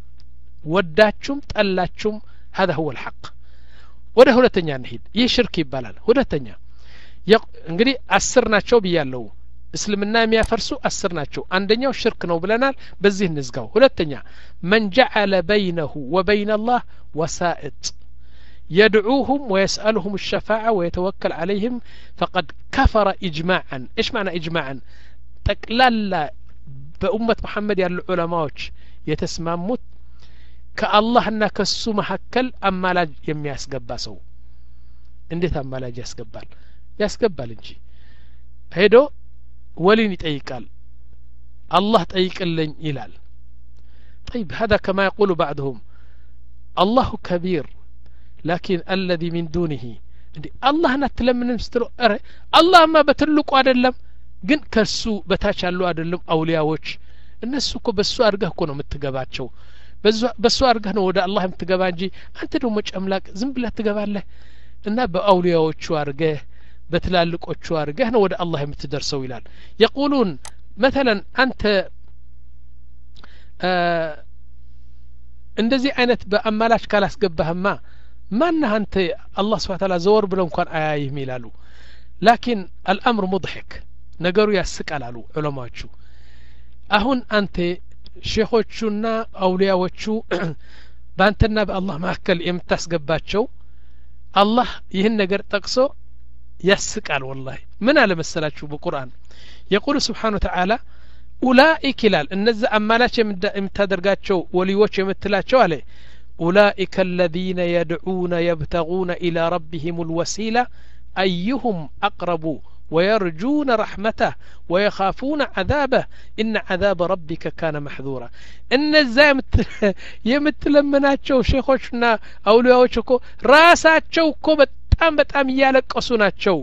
وداتشم تألاتشم هذا هو الحق وده هو لتنيا نهيد يشرك يبالال هو لتنيا يق... انقري أسرنا شو بيالو اسلمنا ميا فرسو أسرنا شو عندنا وشرك نو بلنال بزيه نزقاو هو لتنيا من جعل بينه وبين الله وسائط يدعوهم ويسألهم الشفاعة ويتوكل عليهم فقد كفر إجماعا إيش معنى إجماعا تقلال በኡመት መሐመድ ያሉ ዑለማዎች የተስማሙት ከአላህና ከሱ መሐከል አማላጅ የሚያስገባ ሰው እንዴት አማላጅ ያስገባል ያስገባል እንጂ ሄዶ ወሊን ይጠይቃል አላህ ጠይቅልኝ ይላል طيب هذا كما يقول بعضهم الله كبير لكن الذي من دونه الله نتلمن مستر الله ما በትልቁ አይደለም ግን ከሱ በታች ያሉ አይደለም አውሊያዎች እነሱ እኮ በሱ አርጋህ እኮ ነው የምትገባቸው በሱ አርጋህ ነው ወደ አላህ የምትገባ እንጂ አንተ ደግሞ ጨምላቅ ዝም ብለህ ትገባለህ እና በአውሊያዎቹ አርጋህ በትላልቆቹ አርጋህ ነው ወደ አላህ የምትደርሰው ይላል يقولون مثلا አንተ እንደዚህ አይነት በአማላች ካላስገባህማ ማን አንተ አላህ Subhanahu Wa Ta'ala ዘወር ብለው እንኳን አያይህም ይላሉ لكن الامر مضحك ነገሩ ያስቃላሉ ዑለማዎቹ አሁን አንተ ሼኾቹና አውሊያዎቹ ባንተና በአላህ መካከል የምታስገባቸው አላህ ይህን ነገር ጠቅሶ ያስቃል والله ምን አለ መሰላችሁ በቁርአን يقول سبحانه وتعالى اولئك ይላል እነዛ አማላች የምታደርጋቸው ወሊዎች የምትላቸው አለ اولئك الذين يدعون يبتغون الى ربهم الوسيله ايهم اقرب ويرجون رحمته ويخافون عذابه إن عذاب ربك كان محذورا إن الزامت يمتلمناتشو شيخوشنا أولياءوشكو راساتشو كو بتام بتام يالك أسوناتشو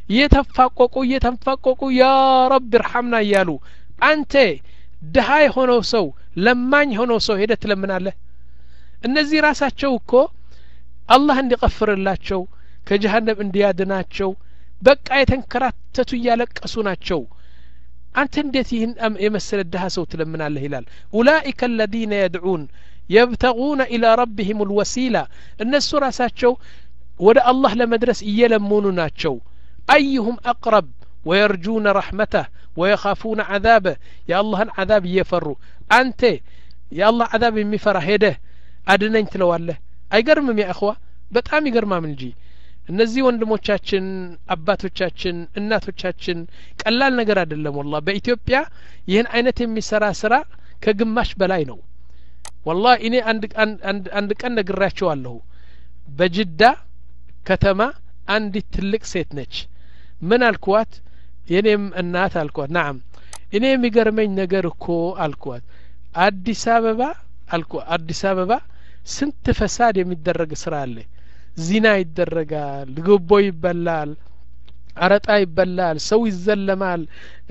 እየተፋቆቁ እየተፋቆቁ ያ ረብ እርሐምና እያሉ አንተ ድሃ የሆነው ሰው ለማኝ ሆነው ሰው ሄደህ ትለምናለህ? እነዚህ ራሳቸው እኮ አላህ እንዲቀፍርላቸው ከጀሃነም እንዲያድናቸው በቃ የተንከራተቱ እያለቀሱ ናቸው። አንተ እንዴት ይህን የመሰለ ድሃ ሰው ትለምናለህ ይላል። ኡላኢከ الذين يدعون يبتغون إلى ربهم الوسيلة እነሱ ራሳቸው ወደ አላህ ለመድረስ እየለመኑ ናቸው። أيهم أقرب ويرجون رحمته ويخافون عذابه يا الله العذاب يفروا أنت يا الله عذاب የሚፈራ ሄደህ አድነኝ ትለዋለህ? አይገርምም ያ እخوة? በጣም ይገርማል እንጂ እነዚህ ወንድሞቻችን አባቶቻችን እናቶቻችን ቀላል ነገር አይደለም والله በኢትዮጵያ ይህን አይነት የሚሰራ ስራ ከግማሽ በላይ ነው والله እኔ አንድ አንድ አንድ ቀን ነግራቸዋለሁ። በጅዳ ከተማ አንዲት ትልቅ ሴት ነች። ምን አልኳት? የኔም እናት አልኳት نعم እኔ የሚገርመኝ ነገር እኮ አልኳት አዲስ አበባ አልኳ አዲስ አበባ ስንት ፈሳድ የሚደረግ ስራ አለ። ዚና ይደረጋል፣ ግቦ ይበላል፣ አረጣ ይበላል፣ ሰው ይዘለማል፣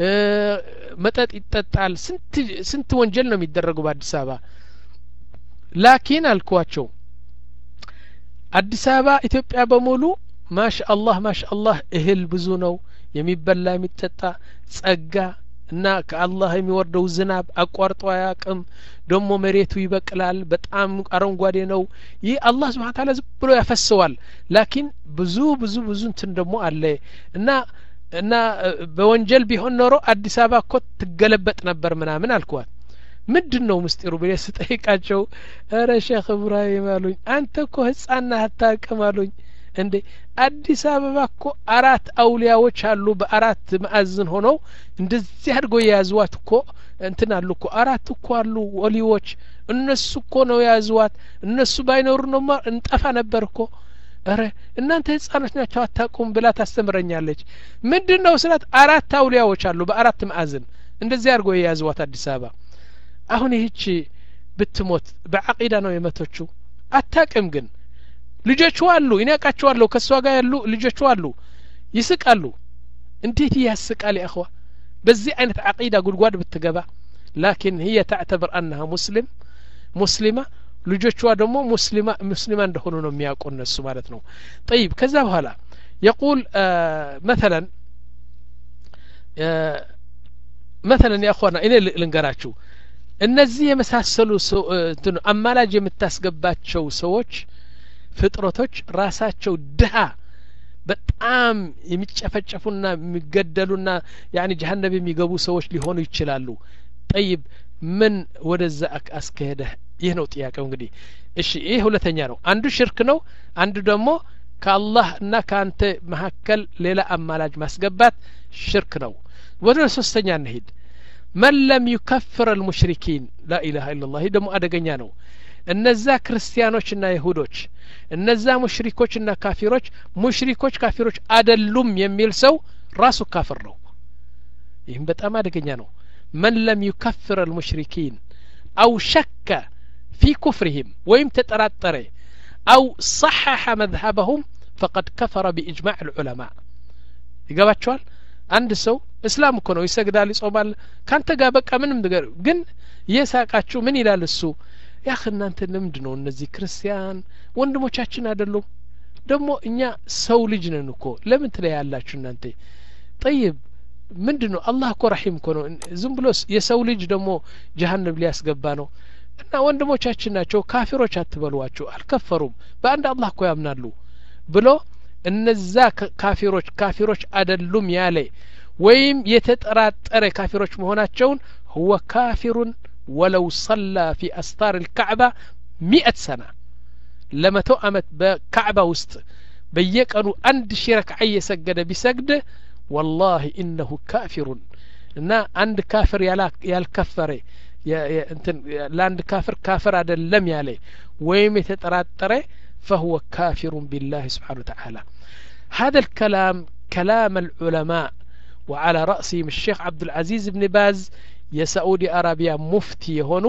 መጠጥ ይጠጣል። ስንት ስንት ወንጀል ነው የሚደረገው በአዲስ አበባ። ላኪን አልኳቸው አዲስ አበባ ኢትዮጵያ በሙሉ ማሻአላህ ማሻአላህ እህል ብዙ ነው የሚበላ የሚጠጣ ጸጋ እና ከአላህ የሚወርደው ዝናብ አቋርጦ አያቅም። ደሞ መሬቱ ይበቅላል፣ በጣም አረንጓዴ ነው። ይህ አላህ Subhanahu Ta'ala ዝም ብሎ ያፈሰዋል። ላኪን ብዙ ብዙ ብዙ እንትን ደሞ አለ እና እና በወንጀል ቢሆን ኖሮ አዲስ አበባ እኮ ትገለበጥ ነበር ምናምን አልኳት። ምንድነው ምስጢሩ ብዬ ስጠይቃቸው አረ ሼክ ኢብራሂም አሉኝ አንተ እኮ ህፃና አታውቅም አሉኝ። እንዴ አዲስ አበባ እኮ አራት አውሊያዎች አሉ በአራት ማዕዘን ሆነው እንደዚህ አድርጎ የያዙዋት እኮ እንትን አሉ እኮ አራት እኮ አሉ ወሊዎች። እነሱ እኮ ነው የያዙዋት። እነሱ ባይኖሩ ነው እንጠፋ ነበር እኮ። አረ እናንተ ህፃኖች ናቸው አታውቁም ብላ ታስተምረኛለች። ምንድነው ስላት አራት አውሊያዎች አሉ በአራት ማዕዘን እንደዚህ አድርጎ የያዙዋት አዲስ አበባ። አሁን ይህች ብትሞት በአቂዳ ነው የመተችው? አታውቅም ግን ልጆቹ አሉ እኔ አቃቸዋለሁ ከሷ ጋር ያሉ ልጆቹ አሉ ይስቃሉ። እንዴት ያስቃል يا اخوه በዚህ አይነት አቂዳ ጉድጓድ ብትገባ። ላኪን هي تعتبر انها مسلم مسلمه ልጆቿ ደግሞ ሙስሊማ ሙስሊማ እንደሆኑ ነው የሚያውቁ እነሱ ማለት ነው። طيب ከዛ በኋላ يقول آه مثلا آه مثلا يا اخوانا እኔ ልንገራችሁ እነዚህ የመሳሰሉ እንትን አማላጅ የምታስገባቸው ሰዎች ፍጥረቶች ራሳቸው ድሃ በጣም የሚጨፈጨፉና የሚገደሉና ያኒ ጀሃነም የሚገቡ ሰዎች ሊሆኑ ይችላሉ። طيب ምን ወደዛ አስከሄደ? ይህ ነው ጥያቄው እንግዲህ። እሺ ይሄ ሁለተኛ ነው። አንዱ ሽርክ ነው፣ አንዱ ደግሞ ከአላህ እና ካንተ መሐከል ሌላ አማላጅ ማስገባት ሽርክ ነው። ወደ ሶስተኛ እንሂድ። من لم يكفر المشركين لا اله الا الله ደግሞ አደገኛ ነው። እነዛ ክርስቲያኖችና ይሁዶች እነዛ ሙሽሪኮችና ካፊሮች ሙሽሪኮች ካፊሮች አይደሉም የሚል ሰው ራሱ ካፍር ነው። ይህም በጣም አደገኛ ነው። من لم يكفر المشركين او شك في كفرهم ወይም ተጠራጠረ او صحح مذهبهم فقد كفر باجماع العلماء። ይገባቸዋል? አንድ ሰው እስላም እኮ ነው ይሰግዳል ይጾማል ካንተ ጋር በቃ ምንም ነገር ግን የሳቃችሁ ምን ይላል እሱ ያ እናንተ ለምንድነው እነዚህ ክርስቲያን ወንድሞቻችን አይደሉም? ደግሞ እኛ ሰው ልጅ ነን እኮ ለምን ትለያላችሁ እናንተ? طيب ምንድነው አላህ እኮ ረሂም እኮ ነው። ዝም ብሎ የሰው ልጅ ደግሞ ጀሃነም ሊያስገባ ነው። እና ወንድሞቻችን ናቸው ካፊሮች አትበሏቸው። አልከፈሩም በአንድ አላህ እኮ ያምናሉ ብሎ እነዛ ካፊሮች ካፊሮች አይደሉም ያለ ወይም የተጠራጠረ ካፊሮች መሆናቸውን هو كافر ولو صلى في أستار الكعبة مئة سنة لما تؤمت بكعبة وسط بيقنوا عند شرك عي سجد بسجد والله إنه كافر إن عند كافر يلاك يالكفر يا يا انت لا عند كافر كافر هذا لم يالي ويم يتطرطر فهو كافر بالله سبحانه وتعالى. هذا الكلام كلام العلماء وعلى رأسهم الشيخ عبد العزيز بن باز የሳዑዲ አረቢያ ሙፍቲ የሆኑ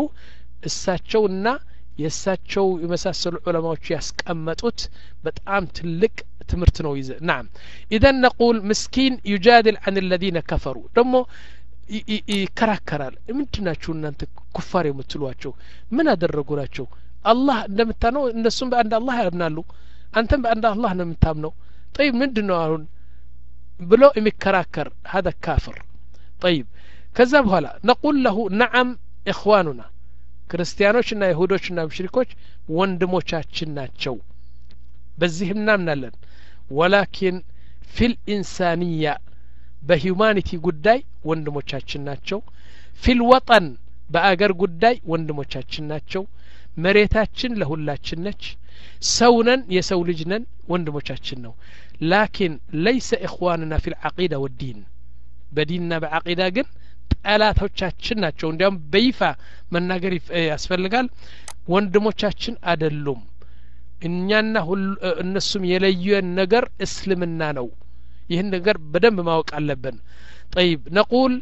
እሳቸውና የሳቸው የመሳሰሉ ዑለማዎች ያስቀመጡት በጣም ትልቅ ትምርት ነው ይዘ نعم اذا نقول مسكين يجادل عن الذين كفروا ደሞ ይከራከራል ምንድናችሁ እናንተ ኩፋር የምትሏቸው ምን አደረጉ ናቸው አላህ እንደምታነው እነሱም በአንድ አላህ ያምናሉ አንተም በአንድ አላህ ነው የምታምነው طيب ምንድነው አሁን ብሎ የሚከራከር هذا كافر طيب ከዛ በኋላ نقول له نعم اخواننا ክርስቲያኖችና ይሁዶችና ሙሽሪኮች ወንድሞቻችን ናቸው በዚህም እናምናለን ولكن في الإنسانية በሂዩማኒቲ ጉዳይ ወንድሞቻችን ናቸው في الوطن በአገር ጉዳይ ወንድሞቻችን ናቸው መሬታችን ለሁላችን ነች ሰውነን የሰው ልጅ ነን ወንድሞቻችን ነው لكن ليس إخواننا في العقيدة والدين በዲንና በአቂዳ ግን ጠላቶቻችን ናቸው እንዲያውም በይፋ መናገር ያስፈልጋል ወንድሞቻችን አይደሉም እኛና እነሱም የለየን ነገር እስልምና ነው ይህን ነገር በደንብ ማወቅ አለብን طيب نقول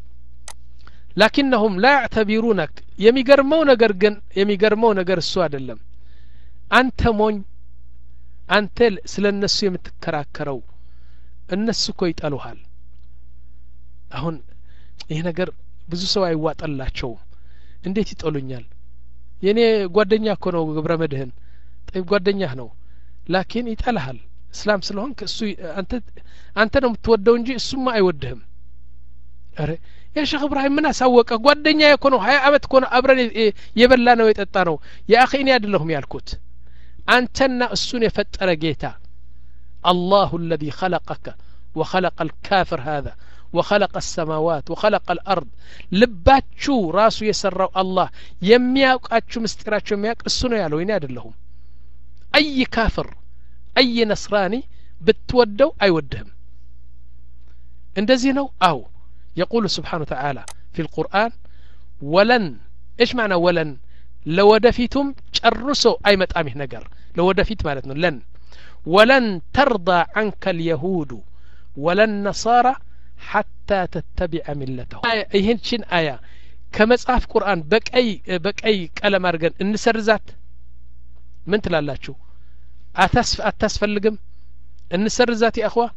لكنهم لا يعتبرونك የሚገርመው ነገር ግን የሚገርመው ነገር እሱ አይደለም አንተ ሞኝ አንተ ስለነሱ የምትከራከረው እነሱ እኮ ይጠሉሃል አሁን ይሄ ነገር ብዙ ሰው አይዋጣላቸውም እንዴት ይጠሉኛል የኔ ጓደኛ እኮ ነው ግብረ መድህን طيب ጓደኛህ ነው ላኪን ይጠላሃል እስላም ስለሆንክ እሱ አንተ አንተ ነው የምትወደው እንጂ እሱማ አይወድህም አረ ያ ሼክ ኢብራሂም ምን አሳወቀ ጓደኛ እኮ ነው ሀያ አመት እኮ ነው አብረን የበላ ነው የጠጣ ነው ያኺኒ አይደለሁም ያልኩት አንተና እሱን የፈጠረ ጌታ الله الذي خلقك وخلق الكافر هذا وخلق السماوات وخلق الأرض لباتشو راسو يسروا الله يمياقاتشو مستقراتشو يمياق እሱ ነው ያለው እኔ አይደለሁም أي كافر أي نصراني بتودو أيودهم እንደዚህ ነው أو يقول سبحانه وتعالى في القرآن ولن إيش معنى ولن لودفيتم ጨርሶ አይመጣም ይህ ነገር ለወደፊት ማለት ነው ለን ولن ترضى عنك اليهود ولا النصارى حتى تتبع ملتهم ይህችን አያ ከመጽሐፍ ቁርአን በቀይ በቀይ ቀለም አድርገን እንሰርዛት ምን ትላላችሁ አታስፍ አታስፈልግም እንሰርዛት ያ اخوا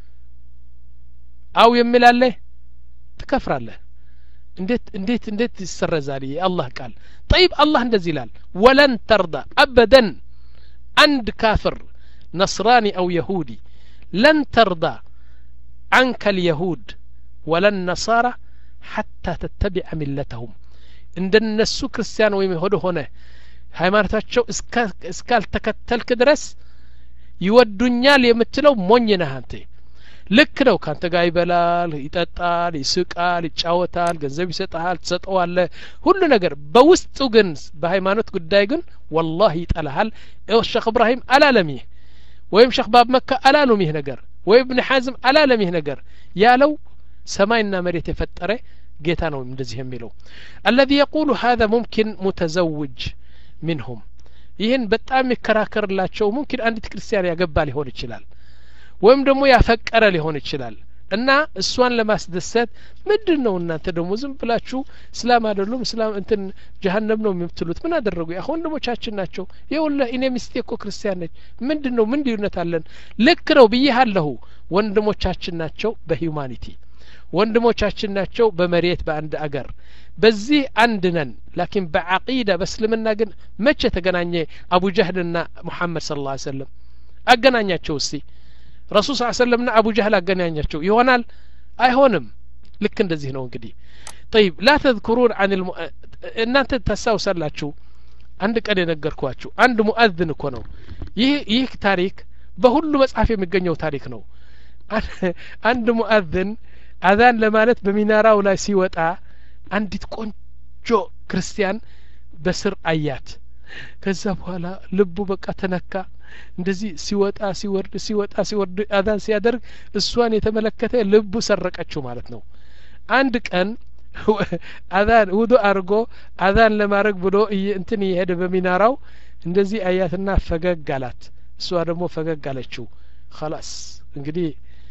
አው የሚላለ ትከፍራለህ እንዴት እንዴት እንዴት ይሰረዛል የአላህ ቃል طيب الله እንደዚህ ይላል ولن ترضى ابدا عند كافر نصراني او يهودي لن ترضى عنك اليهود ولا النصارى حتى تتبع ملتهم እንደነሱ ክርስቲያን ወይም ይሁድ ሆነ ሃይማኖታቸው እስካል ተከተልክ ድረስ ይወዱኛል የምትለው ሞኝ ነህ አንተ ልክ ነው ካንተ ጋር ይበላል ይጠጣል ይስቃል ይጫወታል ገንዘብ ይሰጣል ትሰጠዋለህ ሁሉ ነገር በውስጡ ግን በሃይማኖት ጉዳይ ግን والله ይጠላሃል ሼክ ኢብራሂም አላለምህ ወይም ሼክ ባብ መካ አላሉም ይህ ነገር ወይ ኢብኑ ሐዝም አላለም ይህ ነገር ያለው ሰማይና መሬት የፈጠረ ጌታ ነው እንደዚህ የሚለው الذي يقول هذا ممكن متزوج منهم ይህን በጣም ይከራከርላቸው ሙምኪን አንዲት ክርስቲያን ያገባ ሊሆን ይችላል ወይም ደግሞ ያፈቀረ ሊሆን ይችላል እና እሷን ለማስደሰት ምንድነው እናንተ ደግሞ ዝም ብላችሁ እስላም አይደሉም እስላም እንትን ጀሃነም ነው የምትሉት ምን አደረጉ ያ ወንድሞቻችን ናቸው ይኸውልህ እኔ ሚስቴ እኮ ክርስቲያን ነች ምንድነው ምን ልዩነት አለን ልክ ነው ብዬሃለሁ ወንድሞቻችን ናቸው በሂዩማኒቲ ወንድሞቻችን ናቸው በመሬት በአንድ አገር በዚህ አንድ ነን ላኪን በአቂዳ በእስልምና ግን መቼ ተገናኘ አቡ ጀህልና ሙሐመድ ሰለላሁ ዐለይሂ ወሰለም አገናኛቸው እስቲ ረሱል ሰለላሁ ዐለይሂ ወሰለምና አቡ ጀህል አገናኛቸው ይሆናል አይሆንም ልክ እንደዚህ ነው እንግዲህ طيب لا تذكرون عن الم... እናንተ ተሳውሳላችሁ አንድ ቀን የነገርኳችሁ አንድ ሙአዝን እኮ ነው ይህ ይህ ታሪክ በሁሉ መጽሐፍ የሚገኘው ታሪክ ነው አንድ ሙአዝን አዛን ለማለት በሚናራው ላይ ሲወጣ አንዲት ቆንጆ ክርስቲያን በስር አያት ከዛ በኋላ ልቡ በቃ ተነካ እንደዚህ ሲወጣ ሲወርድ ሲወጣ ሲወርድ አዛን ሲያደርግ እሷን የተመለከተ ልቡ ሰረቀችው ማለት ነው አንድ ቀን አዛን ውዱ አርጎ አዛን ለማድረግ ብሎ እንትን ይሄደ በሚናራው እንደዚህ አያትና ፈገግ አላት እሷ ደግሞ ፈገግ አለችው خلاص እንግዲህ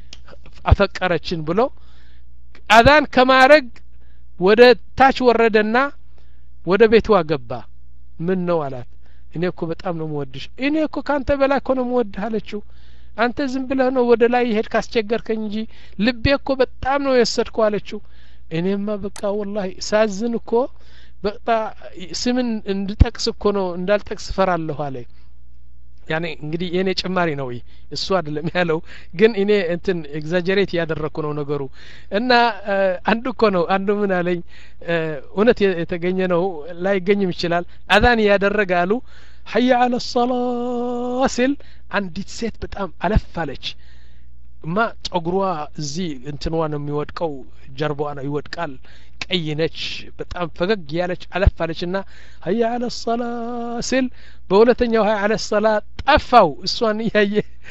አፈቀረችን ብሎ አዛን ከማረግ ወደ ታች ወረደና ወደ ቤቱ አገባ ምን ነው አላት እኔ እኮ በጣም ነው የምወድሽ እኔ እኮ ካንተ በላይ እኮ ነው የምወድህ አለችው አንተ ዝም ብለህ ነው ወደ ላይ ሄድ ካስቸገርከኝ እንጂ ልቤ እኮ በጣም ነው የወሰድከው አለችው እኔማ በቃ ወላሂ ሳዝን እኮ በቃ ስምን እንድጠቅስ እኮ ነው እንዳልጠቅስ ፈራለሁ አለ ያኔ እንግዲህ የኔ ጭማሪ ነው እሱ አይደለም ያለው ግን እኔ እንትን ኤግዛጀሬት ያደረኩ ነው ነገሩ እና አንዱ እኮ ነው አንዱ ምን አለኝ እውነት የተገኘ ነው ላይገኝም ይችላል አዛን ያደረጋሉ حي على الصلاة سل አንዲት ሴት በጣም አለፋለች ማ ጸጉሯ እዚህ እንትንዋ ነው የሚወድቀው ጀርባዋ ነው ይወድቃል ቀይ ነች በጣም ፈገግ ያለች አለፋለችና هيا على الصلاة سل በሁለተኛው هيا على الصلاة ጠፋው እሷን ያየ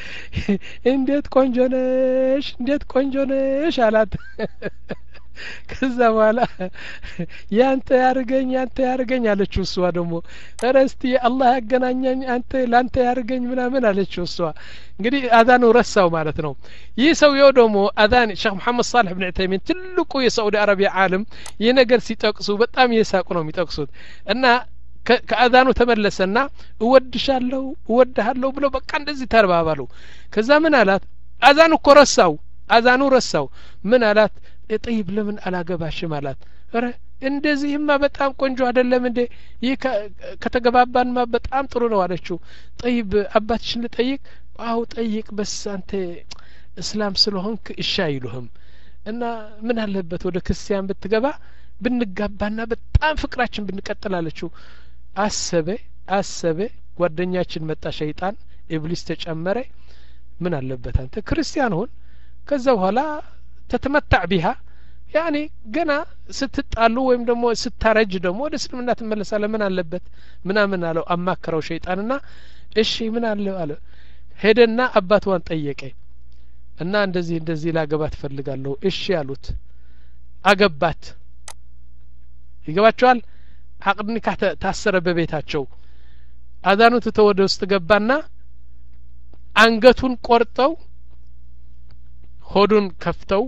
እንዴት ቆንጆ ነሽ እንዴት ቆንጆ ነሽ አላት ከዛ በኋላ ያንተ ያርገኝ ያንተ ያርገኝ አለችው እሷ ደግሞ ረስቲ አላህ ያገናኛኝ አንተ ላንተ ያርገኝ ምናምን አለችው እሷ እንግዲህ አዛኑ ረሳው ማለት ነው ይህ ሰውየው ደግሞ አዛን ሼክ መሐመድ صالح بن عثيمين ትልቁ የሳዑዲ አረቢያ ዓለም ይህ ነገር ሲጠቅሱ በጣም የሳቁ ነው የሚጠቅሱት እና ከአዛኑ ተመለሰና እወድሻለሁ እወድሃለሁ ብሎ በቃ እንደዚህ ተርባባሉ ከዛ ምን አላት አዛኑ እኮ ረሳው አዛኑ ረሳው ምን አላት طيب ለምን አላገባሽም አላት አረ እንደዚህማ በጣም ቆንጆ አይደለም እንዴ ይህ ከተገባባንማ በጣም ጥሩ ነው አለችው طيب አባትሽን ልጠይቅ አው ጠይቅ በስ አንተ እስላም ስለሆንክ እሺ አይሉህም እና ምን አለበት ወደ ክርስቲያን ብትገባ ብንጋባና በጣም ፍቅራችን ብንቀጥል አለችው አሰበ አሰበ ጓደኛችን መጣ ሸይጣን ኢብሊስ ተጨመረ ምን አለበት አንተ ክርስቲያን ሆን ከዛ በኋላ تتمتع بها يعني جنا ستتقالو ويم دمو ستارج دمو ወደ እስልምና ተመለሳለህ ምን አለበት ምናምን አለው አማከረው ሸይጣንና እሺ ምን አለው አለ ሄደና አባቷን ጠየቀ እና እንደዚህ እንደዚህ ላገባት ፈልጋለሁ እሺ ያሉት አገባት ይገባቸዋል አቅድ ኒካህ ታሰረ በቤታቸው አዛኑ ተወደ ውስጥ ገባና አንገቱን ቆርጠው ሆዱን ከፍተው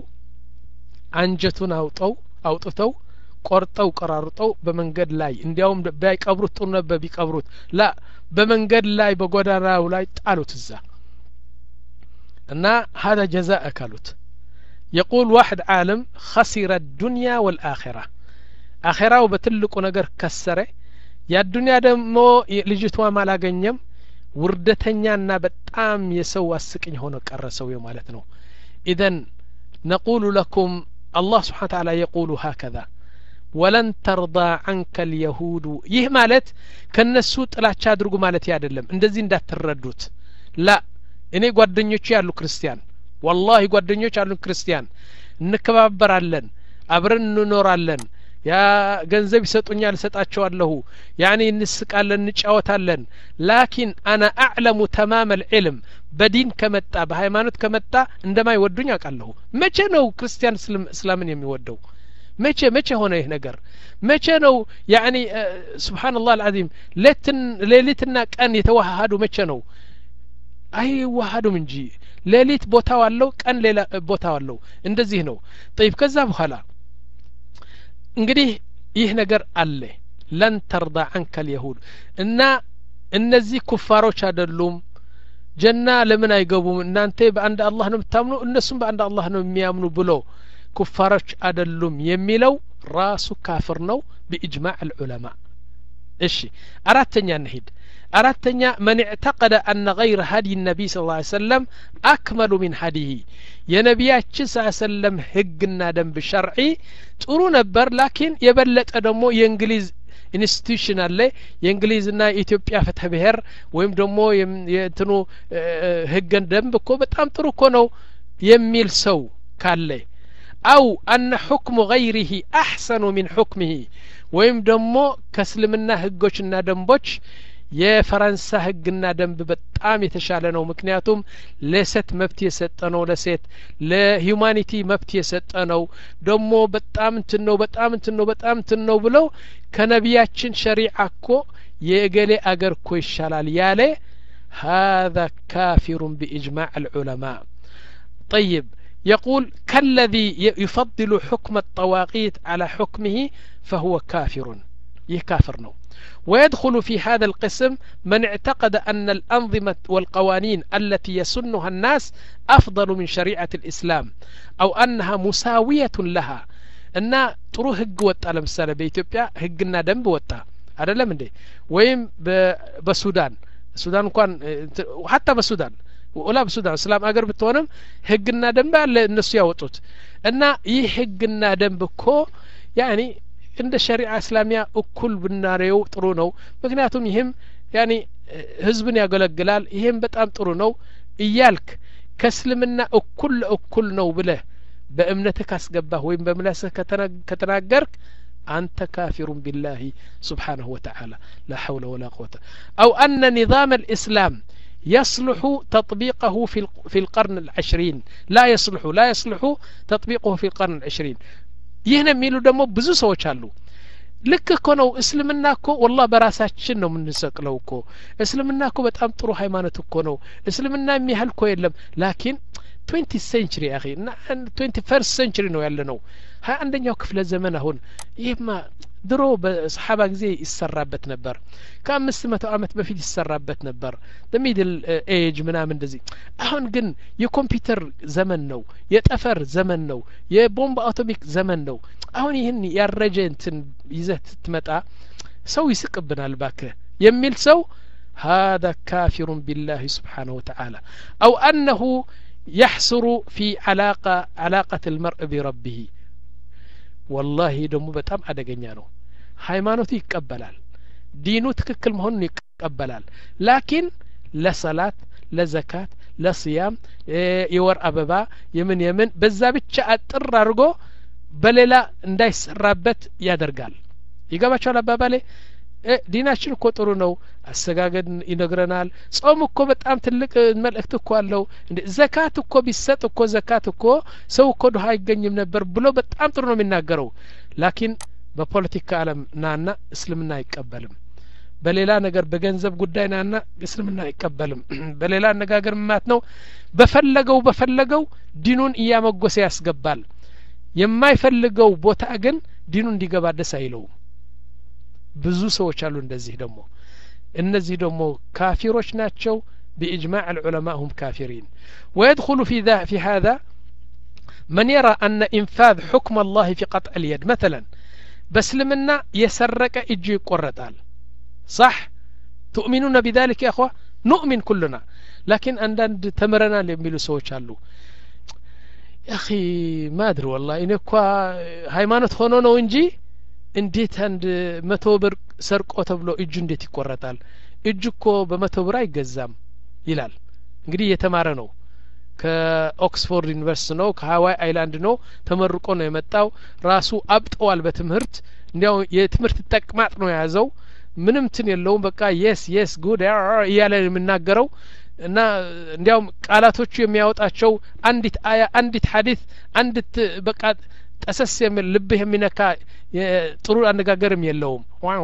አንጀቱን አውጣው አውጥተው ቆርጠው ቀራርጠው በመንገድ ላይ እንዲያውም ባይቀብሩት ጥሩ ነበር ቢቀብሩት ላ በመንገድ ላይ በጎዳናው ላይ ጣሉት እዛ እና هذا جزاء كالوت يقول واحد عالم خسر الدنيا والآخرة آخرة በትልቁ ነገር ከሰረ ያ ዱንያ ደግሞ ልጅቷ ማላገኘም ውርደተኛና በጣም የሰው አስቀኝ ሆኖ ቀረሰው ማለት ነው إذن نقول لكم الله سبحانه وتعالى يقول هكذا ولن ترضى عنك اليهود ይህ ማለት ከነሱ ጥላቻ አድርጉ ማለት አይደለም እንደዚህ እንዳትረዱት لا እኔ ጓደኞቼ ያሉ ክርስቲያን والله ጓደኞች ያሉ ክርስቲያን እንከባበራለን አብረን እንኖራለን ያ ገንዘብ ይሰጡኛል ሰጣቸዋለሁ ያኒ እንስቃለን እንጫወታለን ላኪን انا اعلم تمام العلم በዲን ከመጣ በሃይማኖት ከመጣ እንደማይወዱኝ አውቃለሁ መቼ ነው ክርስቲያን እስላምን የሚወደው መቼ መቼ ሆነ ይህ ነገር መቼ ነው ያኒ ሱብሃንአላህ العظيم ለትን ሌሊትና ቀን የተዋሃዱ መቼ ነው አይ ዋሃዱም እንጂ ሌሊት ቦታው አለው ቀን ሌላ ቦታው አለው እንደዚህ ነው طيب ከዛ በኋላ እንግዲህ ይህ ነገር አለ ለን ተርዳ عنك اليهود እና እነዚህ ኩፋሮች አይደሉም ጀና ለምን አይገቡም እናንተ በአንድ አላህ ነው የምታምኑ እነሱም በአንድ አላህ ነው የሚያምኑ ብሎ ኩፋሮች አይደሉም የሚለው ራሱ ካፍር ነው بإجماع العلماء እሺ አራተኛ እንሂድ አራተኛ من اعتقد أن غير هدي النبي صلى الله عليه وسلم أكمل من هديه የነቢያችን صلى الله عليه وسلم ህግና ደንብ ሸርዒ ጥሩ ነበር ላኪን የበለጠ ደግሞ የእንግሊዝ ኢንስቲትዩሽን አለ የእንግሊዝና የኢትዮጵያ ፍትህ ብሔር ወይም ደግሞ የእንትኑ ህግን ደንብ እኮ በጣም ጥሩ እኮ ነው የሚል ሰው ካለ أو أن حكم غيره أحسن من حكمه ወይም ደግሞ ከእስልምና ህጎችና ደንቦች የፈረንሳ ህግና ደንብ በጣም የተሻለ ነው ምክንያቱም ለሴት መብት የሰጠ ነው ለሴት ለሂዩማኒቲ መብት የሰጠ ነው ደግሞ በጣም እንትን ነው በጣም እንትን ነው በጣም እንትን ነው ብለው ከነቢያችን ሸሪዓ እኮ የገሌ አገር እኮ ይሻላል ያለ هذا كافر بإجماع العلماء طيب يقول كالذي يفضل حكم الطواغيت على حكمه فهو كافر يكافر نو. ويدخل في هذا القسم من اعتقد أن الأنظمة والقوانين التي يسنها الناس أفضل من شريعة الإسلام أو أنها مساوية لها. أن تروح هج وطا لمثال بإثيوبيا هجنا دنب وطا هذا لا من دي ويم بسودان السودان كان وحتى بسودان ولا بسودان اسلام اگر بتونم هجنا دنب الناس ياوطوت ان ይህ ህግና ደንብ እኮ ያኒ እንደ ሸሪዓ እስላሚያ እኩል ብናሬው ጥሩ ነው ምክንያቱም ይህም ያኒ ህዝብን ያገለግላል ይህም በጣም ጥሩ ነው እያልክ ከእስልምና እኩል እኩል ነው ብለህ በእምነትህ ካስገባህ ወይም በምላስህ ከተናገርክ أنت كافر بالله سبحانه وتعالى لا حول ولا قوة أو أن نظام الإسلام يصلح تطبيقه في في القرن العشرين لا يصلح لا يصلح تطبيقه في القرن العشرين يهنا ميلو دمو بزو سوچ አሉ ልክ እኮ ነው እስልምና እኮ والله በራሳችን ነው የምንሰቅለው እኮ እስልምና እኮ በጣም ጥሩ ሃይማኖት እኮ ነው እስልምና የሚያህል እኮ የለም ላኪን twentieth century يا اخي twenty-first century ነው ያለ ነው ሀያ አንደኛው ክፍለ ዘመን አሁን ይሄማ ድሮ በሰሃባ ጊዜ ይሰራበት ነበር ከአምስት መቶ አመት በፊት ይሰራበት ነበር the middle age ምናምን እንደዚህ አሁን ግን የኮምፒውተር ዘመን ነው የጠፈር ዘመን ነው የቦምብ አቶሚክ ዘመን ነው አሁን ይህን ያረጀ እንትን ይዘህ ትመጣ ሰው ይስቅብናል ባከ የሚል ሰው هذا كافر بالله سبحانه وتعالى أو أنه يحصر في علاقة علاقة المرء بربه والله دمو በጣም አደገኛ ነው ሃይማኖት ይቀበላል ዲኑ ትክክል መሆኑን ይቀበላል ላኪን ለሰላት ለዘካት ለصيام የወር አበባ የምን የምን በዛ ብቻ አጥር አድርጎ በሌላ እንዳይሰራበት ያደርጋል ይገባቸዋል አባባሌ ዲናችን እኮ ጥሩ ነው አሰጋገድ ይነግረናል ጾም እኮ በጣም ትልቅ መልእክት እኮ አለው እንደ ዘካት እኮ ቢሰጥ እኮ ዘካት እኮ ሰው እኮ ድሃ አይገኝም ነበር ብሎ በጣም ጥሩ ነው የሚናገረው ላኪን በፖለቲካ ዓለም ናና እስልምና አይቀበልም በሌላ ነገር በገንዘብ ጉዳይ ናና እስልምና አይቀበልም በሌላ አነጋገር ማለት ነው በፈለገው በፈለገው ዲኑን እያመጎሰ ያስገባል የማይፈልገው ቦታ ግን ዲኑን እንዲገባ ደስ አይለው ብዙ ሰዎች አሉ እንደዚህ ደግሞ እነዚህ ደግሞ ካፊሮች ናቸው بإجماع العلماء هم كافرين ويدخل في ذا في هذا من يرى أن إنفاذ حكم الله في قطع اليد مثلا بسلمنا يسرق إجي قرطال صح تؤمنون بذلك يا أخوة نؤمن كلنا لكن عندنا تمرنا لميلو سوچ አሉ يا أخي ما أدري والله إن እኮ ሃይማኖት ሆኖ ነው እንጂ እንዴት አንድ መቶ ብር ሰርቆ ተብሎ እጁ እንዴት ይቆረጣል እጁ እኮ በመቶ ብር አይገዛም ይላል እንግዲህ የተማረ ነው ከኦክስፎርድ ዩኒቨርሲቲ ነው ከሃዋይ አይላንድ ነው ተመርቆ ነው የመጣው ራሱ አብጠዋል በትምህርት እንዲያው የትምህርት ተቅማጥ ነው ያዘው ምንም ትን የለውም በቃ yes yes good ያለ የምናገረው እና እንዲያው ቃላቶቹ የሚያወጣቸው አንዲት አያ አንዲት ሐዲስ አንዲት በቃ ጠሰስ የሚል ልብህ የሚነካ ጥሩ አነጋገርም የለውም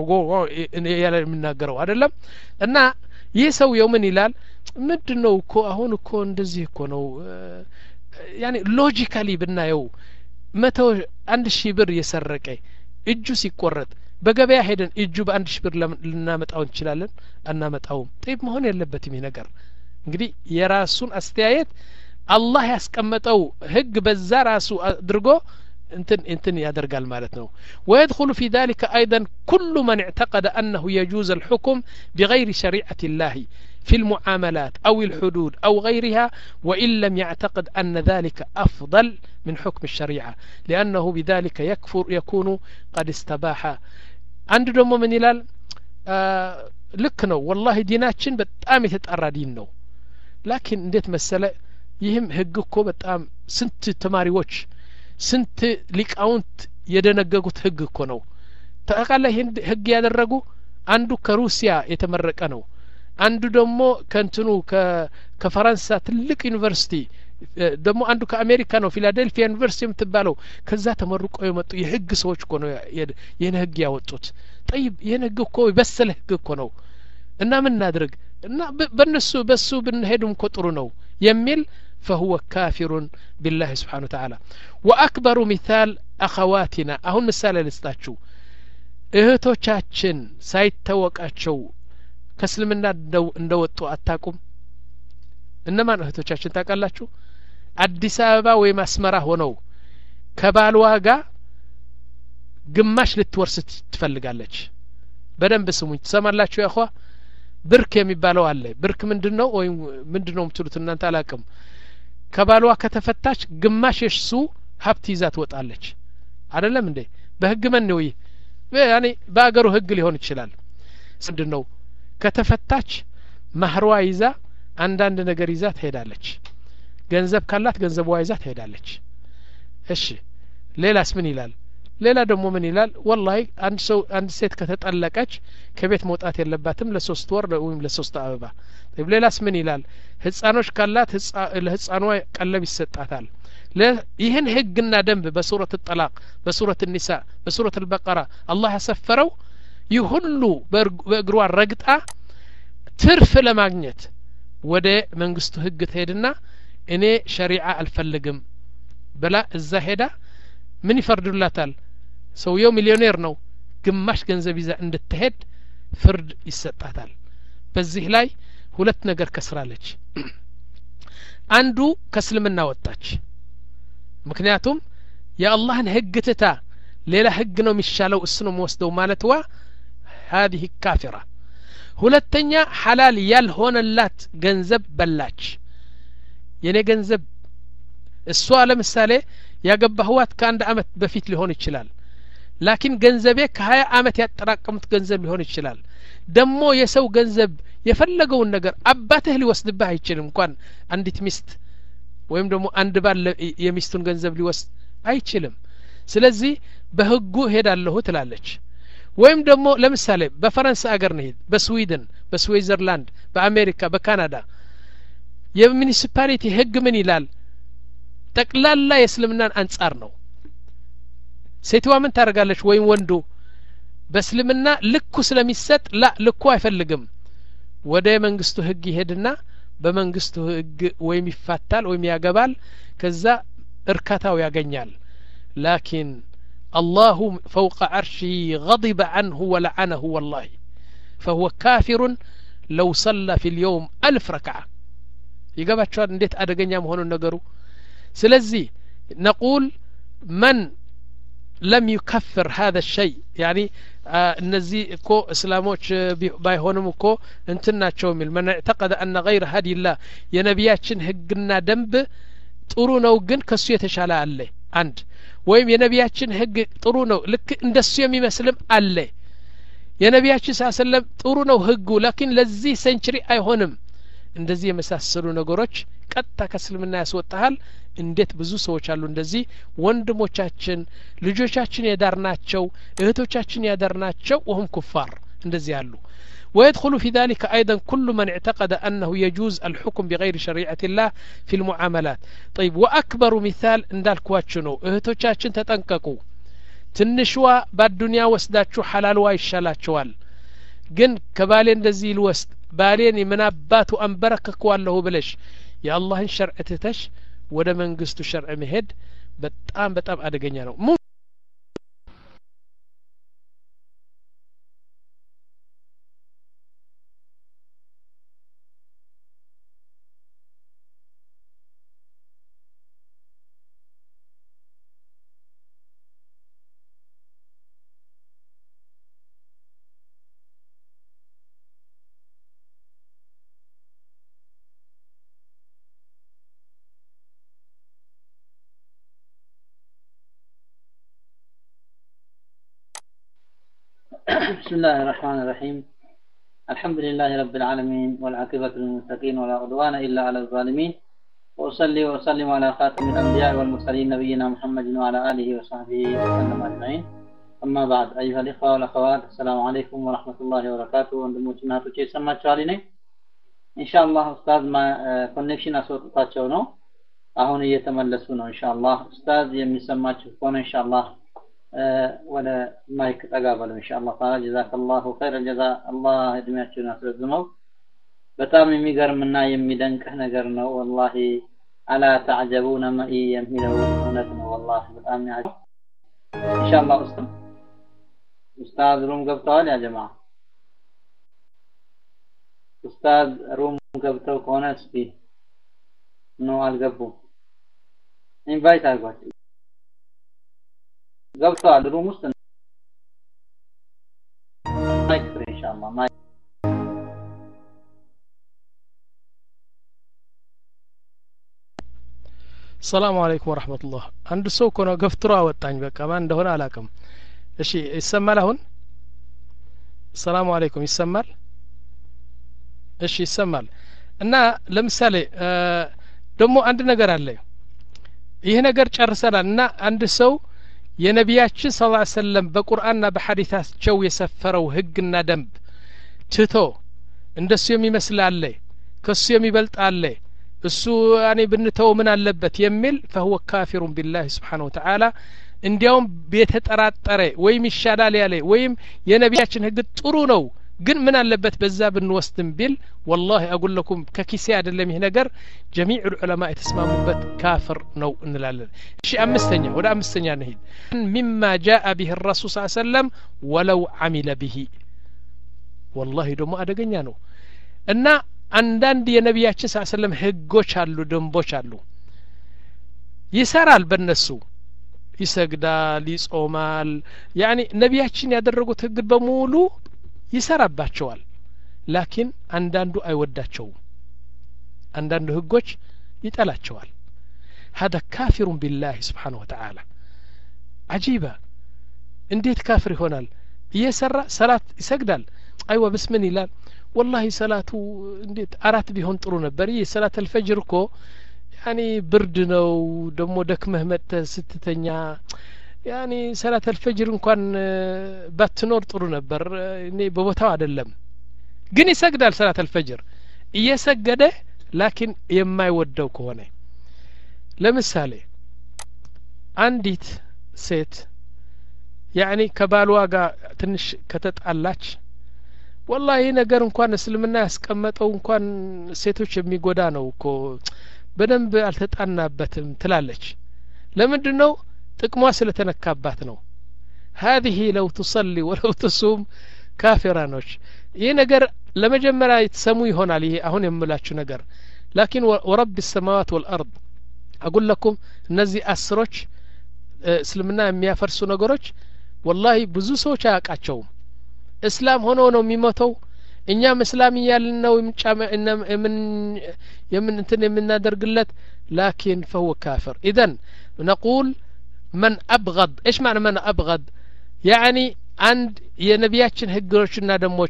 ያለ የምናገረው አይደለም እና ይህ ሰው የምን ይላል ምንድነው እኮ አሁን እኮ እንደዚህ እኮ ነው ያኒ ሎጂካሊ ብናየው መቶ አንድ ሺህ ብር የሰረቀ እጁ ሲቆረጥ በገበያ ሄደን እጁ በአንድ ሺህ ብር ልናመጣው እንችላለን አናመጣውም ጠይብ መሆን የለበትም ይሄ ነገር እንግዲህ የራሱን አስተያየት አላህ ያስቀመጠው ህግ በዛ ራሱ አድርጎ انتن انتن يادرقال مالتنا ويدخل في ذلك ايضا كل من اعتقد انه يجوز الحكم بغير شريعة الله في المعاملات او الحدود او غيرها وان لم يعتقد ان ذلك افضل من حكم الشريعة لانه بذلك يكفر يكون قد استباح عند دمو من يلال آه لكنو والله ديناتشن بتام يتطرى دين ነው لكن እንዴት መሰለ ይህም ህግ እኮ በጣም ስንት ተማሪዎች ስንት ሊቃውንት የደነገጉት ህግ እኮ ነው ተቃለ ህግ ያደረጉ አንዱ ከሩሲያ የተመረቀ ነው አንዱ ደግሞ ከንትኑ ከፈረንሳ ትልቅ ዩኒቨርሲቲ ደግሞ አንዱ ከአሜሪካ ነው ፊላዴልፊያ ዩኒቨርሲቲ የምትባለው ከዛ ተመርቆ የመጡ የህግ ሰዎች እኮ ነው የነ ህግ ያወጡት طيب የነ ህግ እኮ በሰለ ህግ እኮ ነው እና ምን እናድርግ እና በእነሱ በሱ ብንሄዱም እኮ ጥሩ ነው የሚል فهو كافر بالله سبحانه وتعالى وأكبر مثال أخواتنا أهون مثال لستاتشو እህቶቻችን ሳይተወቃቸው ከእስልምና እንደወጡ አታቁም? እነማን እህቶቻችን ታውቃላችሁ? አዲስ አበባ ወይ አስመራ ሆነው ከባልዋ ጋር ግማሽ ልትወርስ ትፈልጋለች። በደንብ ስሙኝ ትሰማላችሁ ያኳ። ብርክ የሚባለው አለ። ብርክ ምንድነው ወይ ምንድነው የምትሉት እናንተ አላቅም። ከባልዋ ከተፈታች ግማሽ የሱ ሀብት ይዛ ትወጣለች አይደለም እንዴ? በህግ ምን ነው ያኔ በአገሩ ህግ ሊሆን ይችላል። ምንድነው ከተፈታች ማህሯ ይዛ አንዳንድ ነገር ይዛ ትሄዳለች። ገንዘብ ካላት ገንዘቧ ይዛ ትሄዳለች። እሺ ሌላስ ምን ይላል? ሌላ ደግሞ ምን ይላል? ወላሂ አንድ ሰው አንድ ሴት ከተጠለቀች ከቤት መውጣት የለባትም ለሶስት ወር ወይም ለሶስት አበባ። طيب ሌላስ ምን ይላል? ህፃኖች ካላት ለህፃኗ ቀለብ ይሰጣታል። ይህን ህግና ደንብ በሱረት الطلاق በሱረት النساء በሱረት البقرة አላህ ያሰፈረው ይህ ሁሉ በእግሯ ረግጣ ትርፍ ለማግኘት ወደ መንግስቱ ህግ ትሄድና እኔ ሸሪዓ አልፈልግም ብላ እዛ ሄዳ ምን ይፈርዱላታል? ሰውየው ሚሊዮኔር ነው። ግማሽ ገንዘብ ይዛ እንድትሄድ ፍርድ ይሰጣታል። በዚህ ላይ ሁለት ነገር ከስራለች። አንዱ ከእስልምና ወጣች። ምክንያቱም የአላህን ህግ ትታ ሌላ ህግ ነው የሚሻለው እሱ ነው የሚወስደው ማለትዋ هذه كافرة። ሁለተኛ ሐላል ያልሆነላት ገንዘብ በላች። የኔ ገንዘብ እሷ ለምሳሌ ያገባህዋት ከአንድ አመት በፊት ሊሆን ይችላል። ላኪን ገንዘቤ ከሀያ አመት ያጠራቀሙት ገንዘብ ሊሆን ይችላል። ደሞ የሰው ገንዘብ የፈለገውን ነገር አባትህ ሊወስድብህ አይችልም። እንኳን አንዲት ሚስት ወይም ደግሞ አንድ ባል የሚስቱን ገንዘብ ሊወስድ አይችልም። ስለዚህ በህጉ ሄዳለሁ ትላለች። ወይም ደግሞ ለምሳሌ በፈረንሳይ አገር ነው፣ በስዊድን፣ በስዊዘርላንድ፣ በአሜሪካ፣ በካናዳ የሚኒሲፓሊቲ ህግ ምን ይላል? ጠቅላላ የእስልምናን አንጻር ነው። ሴትዋ ምን ታደርጋለች? ወይም ወንዱ በእስልምና ልኩ ስለሚሰጥ ላ ልኩ አይፈልግም። ወደ መንግስቱ ህግ ይሄድና በመንግስቱ ህግ ወይም ይፋታል ወይም ያገባል። ከዛ እርካታው ያገኛል። ላኪን الله فوق عرشه غضب عنه ولعنه والله فهو كافر لو صلى في اليوم ألف ركعة. يقبل انديت أدقنيا مهون النقرو. سلزي نقول من لم يكفر هذا الشيء يعني النزي كو اسلاموش بايهونم كو انتنا تشومل من اعتقد ان غير هدي الله يا نبياتشن هقنا دنب ጥሩ ነው ግን ከሱ የተሻለ አለ አንድ ወይም የነቢያችን ህግ ጥሩ ነው ልክ እንደሱ የሚመስልም አለ። የነቢያችን ሰለም ጥሩ ነው ህጉ ላኪን ለዚህ ሴንቸሪ አይሆንም። እንደዚህ የመሳሰሉ ነገሮች ቀጥታ ከእስልምና ያስወጣሃል። እንዴት ብዙ ሰዎች አሉ እንደዚህ ወንድሞቻችን ልጆቻችን ያዳርናቸው እህቶቻችን ያዳርናቸው ወهم ኩፋር እንደዚህ አሉ። ويدخل في ذلك أيضا كل من اعتقد أنه يجوز الحكم بغير شريعة الله في المعاملات. طيب وأكبر مثال اندال كواتشنو اهتوچاچن تتنققوا تنشوا بالدنيا وسداچو حلال واي شالاتشوال ግን ከባሌ እንደዚህ ልወስድ ባሌን የምናባቱ አንበረከከዋለሁ ብለሽ የአላህን ሸርዕ ትተሽ ወደ መንግስቱ ሸርዕ መሄድ በጣም በጣም አደገኛ ነው። بسم الله الرحمن الرحيم. الحمد لله رب العالمين والعاقبة للمتقين ولا عدوان إلا على الظالمين. وأصلي وأسلم على خاتم الأنبياء والمرسلين نبينا محمد وعلى آله وصحبه وسلم أجمعين. أما بعد أيها الإخوة والأخوات السلام عليكم ورحمة الله وبركاته. وندموتنا تجي سمع شواليني إن شاء الله أستاذ ما كونكشن أصوات تاتشونو أهون يتملسونه إن شاء الله. أستاذ يمي سمع شوفونه إن شاء الله ولا مايك تقابل إن شاء الله تعالى. جزاك الله خير الجزاء. الله يدمياتنا سرزمو بتام يميقر منا يميدنك نقرنا والله ألا تعجبون ما إي يميله ونتنا والله بتام يعجب إن شاء الله أستاذ ኡስታዝ ሩም ገብተዋል ያ ጀማዓ ኡስታዝ ሩም ገብተው ከሆነ እስቲ ነው አልገቡም ኢንቫይት አድርጓቸው ገብተዋል ሩም ውስጥ ማይክ ኢንሻአላህ ማይክ السلام عليكم ورحمة الله عند سو كنا قفتروا وطاني بقى ما عنده هنا علاكم እሺ ይሰማል አሁን السلام عليكم ይሰማል እሺ ይሰማል እና ለምሳሌ ደግሞ አንድ ነገር አለ ይሄ ነገር ጨርሰናል እና አንድ ሰው የነቢያችን ሰለላሁ ዐለይሂ ወሰለም በቁርአንና በሐዲሳቸው የሰፈረው ህግና ደንብ ትቶ እንደሱ የሚመስል አለ ከሱ የሚበልጥ አለ እሱ ያኔ ብንተው ምን አለበት የሚል فهو كافر بالله سبحانه وتعالى እንዲያውም በተጠራጠረ ወይም ይሻላል ያለ ወይም የነቢያችን ህግ ጥሩ ነው ግን ምን አለበት በዛ ብንወስድም ቢል والله اقول لكم ከኪሴ አይደለም ይሄ ነገር جميع العلماء የተስማሙበት ካፍር ነው እንላለን እሺ አምስተኛ ወደ አምስተኛ እንሂድ مما جاء به الرسول صلى الله عليه وسلم ولو عمل به والله ደግሞ አደገኛ ነው እና አንዳንድ የነቢያችን ሰለላሁ ዐለይሂ ወሰለም ህጎች አሉ ደንቦች አሉ ይሰራል በእነሱ ይሰግዳል ይጾማል ያኒ ነቢያችን ያደረጉት ህግ በሙሉ ይሰራባቸዋል ላኪን አንዳንዱ አይወዳቸውም አንዳንዱ ህጎች ይጠላቸዋል هذا كافر بالله سبحانه وتعالى عجيبة እንዴት ካፍር ይሆናል እየሰራ ሰላት ይሰግዳል አይዋ በስምን ይላል والله ሰላቱ እንዴት አራት ቢሆን ጥሩ ነበር ይሄ ሰላት الفجر እኮ ያኒ ብርድ ነው ደሞ ደክመህ መጥተህ ስትተኛ ያኒ ሰላት الفجر እንኳን ባትኖር ጥሩ ነበር እኔ በቦታው አይደለም ግን ይሰግዳል ሰላት الفجر እየሰገደ ላኪን የማይወደው ከሆነ ለምሳሌ አንዲት ሴት ያኒ ከባልዋ ጋር ትንሽ ከተጣላች والله ነገር እንኳን እስልምና ያስቀመጠው እንኳን ሴቶች የሚጎዳ ነው እኮ በደንብ አልተጣናበትም ትላለች ለምንድነው ጥቅሟ ስለተነካባት ነው هذه لو تصلي ولو تصوم ካፊራኖች ይሄ ነገር ለመጀመሪያ የተሰሙ ይሆናል ይሄ አሁን የምላችሁ ነገር لكن ورب السماوات والارض اقول لكم እነዚህ አስሮች እስልምና የሚያፈርሱ ነገሮች والله ብዙ ሰዎች አያውቃቸውም እስላም ሆኖ ነው የሚሞተው እኛም እስላም እያልን ነው የምን የምን እንትን የምናደርግለት لكن فهو كافر اذا نقول من ابغض ايش معنى من ابغض يعني عند የነቢያችን ህጎችና ደሞች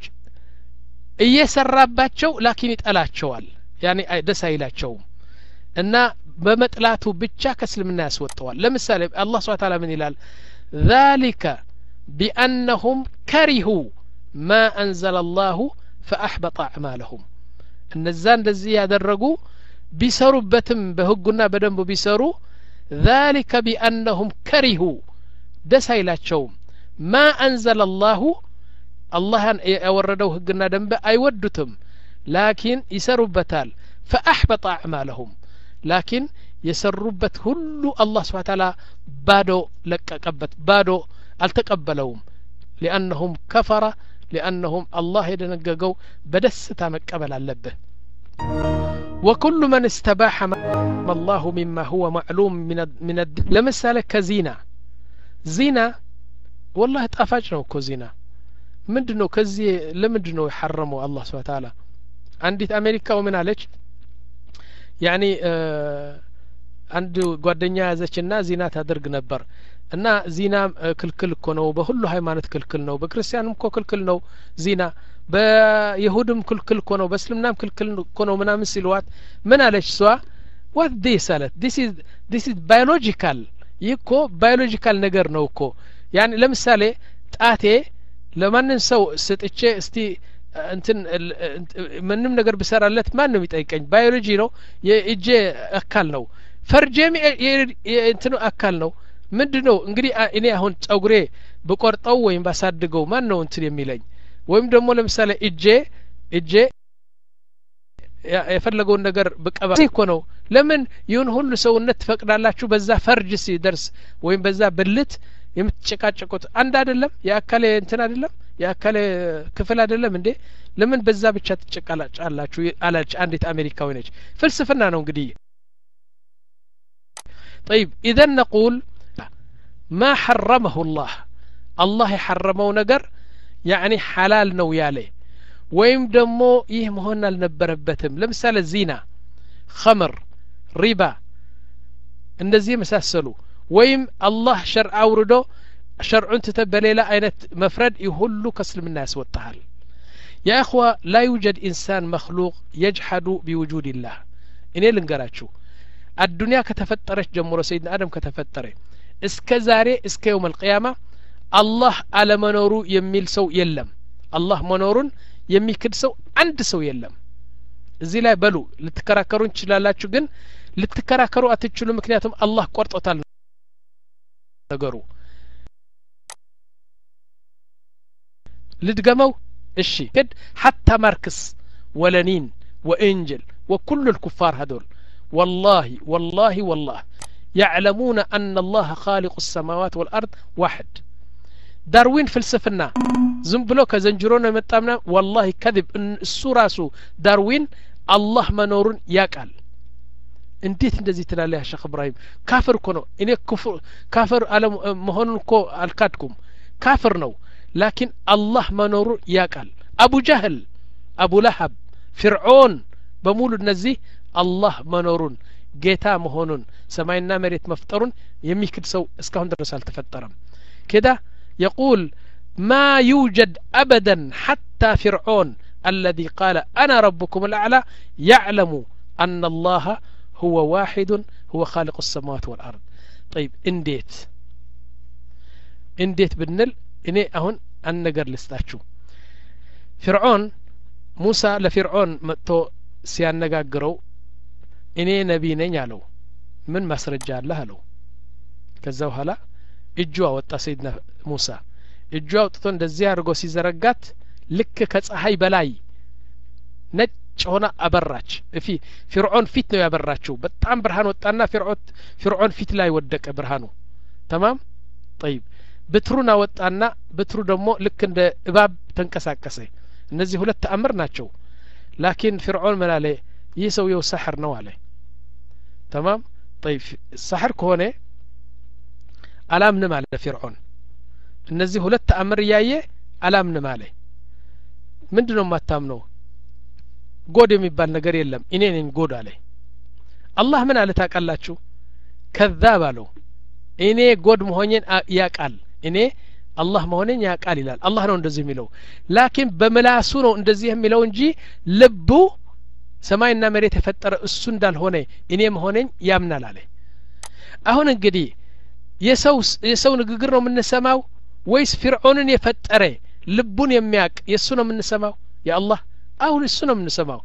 እየሰራባቸው ላኪን ይጠላቸዋል يعني ደስ አይላቸውም እና በመጥላቱ ብቻ ከእስልምና ያስወጣዋል ለምሳሌ አላህ Subhanahu Wa Ta'ala ምን ይላል ذلك بأنهم كرهوا ما أنزل الله فأحبط أعمالهم እነዛ እንደዚህ ያደረጉ ቢሰሩበትም በህጉና በደንቡ ቢሰሩ ذلك بأنهم كرهوا ደስ አይላቸውም ما أنزل الله الله ያወረደው ህግና ደንብ አይወዱትም ላኪን ይሰሩበታል فأحبط أعمالهم ላኪን የሰሩበት ሁሉ አላህ Subhanahu Wa Ta'ala ባዶ ለቀቀበት ባዶ አልተቀበለውም لأنهم كفر لأنهم الله يدنققوا بدستا مقبل اللبه وكل من استباح ما الله مما هو معلوم من من لمثال كزينة زينة والله تافاجنا وكو زينة مندنو كزي لمندنو يحرموا الله سبحانه وتعالى عندي أمريكا ومن عليك يعني آه عند ጓደኛ ያዘችና ዚና ታደርግ ነበር እና ዚና ክልክል እኮ ነው በሁሉ ሃይማኖት ክልክል ነው በክርስቲያንም እኮ ክልክል ነው ዚና በይሁድም ክልክል እኮ ነው በእስልምናም ክልክል እኮ ነው ምናምን ሲሏት ምን አለች እሷ what this አለት this is this is biological ይኮ biological ነገር ነው እኮ يعني ለምሳሌ ጣቴ ለማንን ሰው ስጥቼ እስቲ እንትን ምንም ነገር ብሰራለት ማን ነው የሚጠይቀኝ ባዮሎጂ ነው የእጄ አካል ነው ፈርጄም እንትን አካል ነው ምንድነው እንግዲህ እኔ አሁን ጸጉሬ በቆርጠው ወይም ባሳድገው ማን ነው እንትን የሚለኝ ወይም ደግሞ ለምሳሌ እጄ እጄ የፈለገው ነገር በቀባ እኮ ነው ለምን ይሁን ሁሉ ሰውነት ፈቅዳላችሁ በዛ ፈርጅ ሲደርስ ወይም በዛ ብልት የምትጨቃጨቁት አንድ አይደለም ያካለ እንትን አይደለም ያካለ ክፍል አይደለም እንዴ ለምን በዛ ብቻ ትጨቃላጫላችሁ አላች አንዲት አሜሪካዊ ነች ፍልስፍና ነው እንግዲህ طيب اذا نقول ما حرمه الله الله يحرمው ነገር يعني حلال ነው ያለ ወይም ደግሞ ይህ መሆን አልነበረበትም ለምሳሌ ዚና خمر ሪባ እንደዚህ መሳሰሉ ወይም አላህ ሸርዕ አውርዶ ሸርዑን ተበሌላ አይነት መፍረድ ይሁሉ ከስልምና ያስወጣል يا اخوة لا يوجد انسان مخلوق يجحد بوجود الله እኔ ልንገራችሁ الدنيا ከተፈጠረች ጀምሮ ሰይድና አደም ከተፈጠረ እስከ ዛሬ እስከ يوم القيامة الله على መኖሩ የሚል ሰው የለም አላህ መኖሩን የሚክድ ሰው አንድ ሰው የለም እዚህ ላይ በሉ ልትከራከሩ እንችላላችሁ ግን ልትከራከሩ አትችሉ ምክንያቱም አላህ ቆርጦታል ነገሩ ልድገመው እሺ كد حتى ماركس ولنين وانجل وكل الكفار هذول والله والله والله يعلمون أن الله خالق السماوات والأرض واحد داروين فلسفنا زنبلو كزنجرون متامنا والله كذب ان السوراسو داروين الله منورن يقال እንዴት እንደዚህ ትላለህ ሸኽ ኢብራሂም ካፍር እኮ ነው እኔ ኩፍር ካፍር አለ መሆኑን እኮ አልካድኩም ካፍር ነው ላኪን አላህ መኖሩ ያቃል አቡ ጀህል አቡ ለሀብ ፍርዖን በሙሉ እነዚህ አላህ መኖሩን ጌታ መሆኑን ሰማይና መሬት መፍጠሩን የሚክድ ሰው እስካሁን ድረስ አልተፈጠረም ከዳ يقول ما يوجد أبدا حتى فرعون الذي قال أنا ربكم الأعلى يعلم أن الله هو واحد هو خالق السماوات والأرض طيب انديت انديت بالنل إني أهون النجر لستاتشو فرعون موسى لفرعون متو سيان نجاقرو إني نبي نيالو من مسرجال لهلو كذا وهلا እጁዋ ወጣ ሰይድና ሙሳ እጁዋ ወጥቶ እንደዚህ አድርጎ ሲዘረጋት ልክ ከፀሐይ በላይ ነጭ ሆና አበራች እፊ ፍርዖን ፊት ነው ያበራችው በጣም ብርሃን ወጣና ፍርዖን ፍርዖን ፊት ላይ ወደቀ ብርሃኑ تمام طيب በትሩና ወጣና በትሩ ደግሞ ልክ እንደ እባብ ተንቀሳቀሰ እነዚህ ሁለት ተአምር ናቸው ላኪን ፍርዖን መላለ ይህ ሰውየው ሰሕር ነው አለ تمام طيب ሰሕር ከሆነ አላምንም አለ ፍርዖን እነዚህ ሁለት ተአምር ያየ አላምንም አለ ምንድነው ማታምነው ጎድ የሚባል ነገር የለም እኔ ነኝ ጎድ አለ አላህ ምን አለ ታቃላችሁ ከذاب አለው እኔ ጎድ መሆኔን ያቃል እኔ አላህ መሆኔን ያቃል ይላል አላህ ነው እንደዚህ የሚለው ላኪን በመላሱ ነው እንደዚህ የሚለው እንጂ ልቡ ሰማይና መሬት የፈጠረ እሱ እንዳልሆነ እኔ መሆኔን ያምናል አለ አሁን እንግዲህ የሰው የሰው ንግግር ነው የምንሰማው ወይስ ፍርዖንን የፈጠረ ልቡን የሚያቅ የሱ ነው የምንሰማው ያአላህ አሁን እሱ ነው የምንሰማው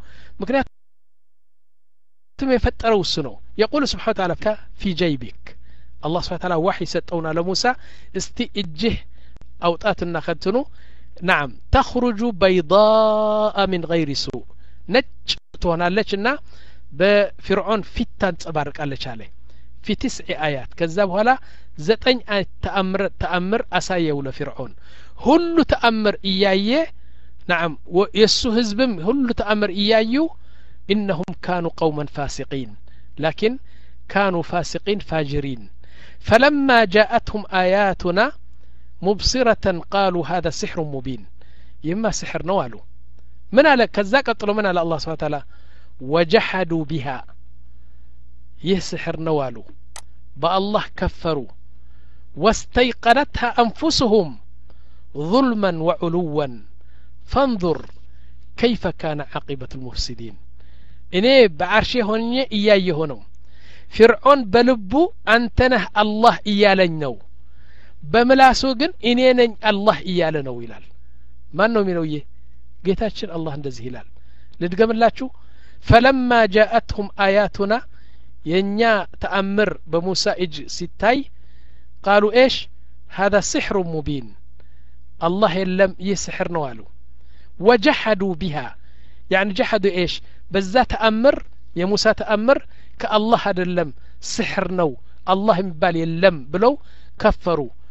ምክንያቱም የፈጠረው እሱ ነው يقول سبحانه وتعالى في جيبك الله سبحانه وتعالى وحي سطونا لموسى استي اجه اوطاتنا خدتنو نعم تخرج بيضاء من غير سوء نج تሆናለችና በፍርዖን ፊት ታንጸባርቃለች አለ في تسع آيات كذا بهلا زتن تأمر تأمر أسايا ولا فرعون هل تأمر إياه نعم ويسو هزبم هل تأمر إياه إنهم كانوا قوما فاسقين لكن كانوا فاسقين فاجرين فلما جاءتهم آياتنا مبصرة قالوا هذا سحر مبين يما سحر نوالو من على كذا قتلوا من على الله سبحانه وتعالى وجحدوا بها يسحر نوالو بالله كفروا واستيقنتها أنفسهم ظلما وعلوا فانظر كيف كان عاقبة المفسدين إني بعرشي هوني إياي هونو فرعون بلبو أنتنه الله إيالنو بملاسو جن إني الله إيالنو إلال ما نو منو يه جيتاتشن الله اندزه إلال لدقم الله شو فلما جاءتهم آياتنا ينيا تأمر بموسى إج ستاي قالوا إيش هذا سحر مبين الله يلم يسحر نوالو وجحدوا بها يعني جحدوا إيش بذات تأمر يا موسى تأمر كالله هذا اللم سحر نو الله مبال يلم بلو كفروا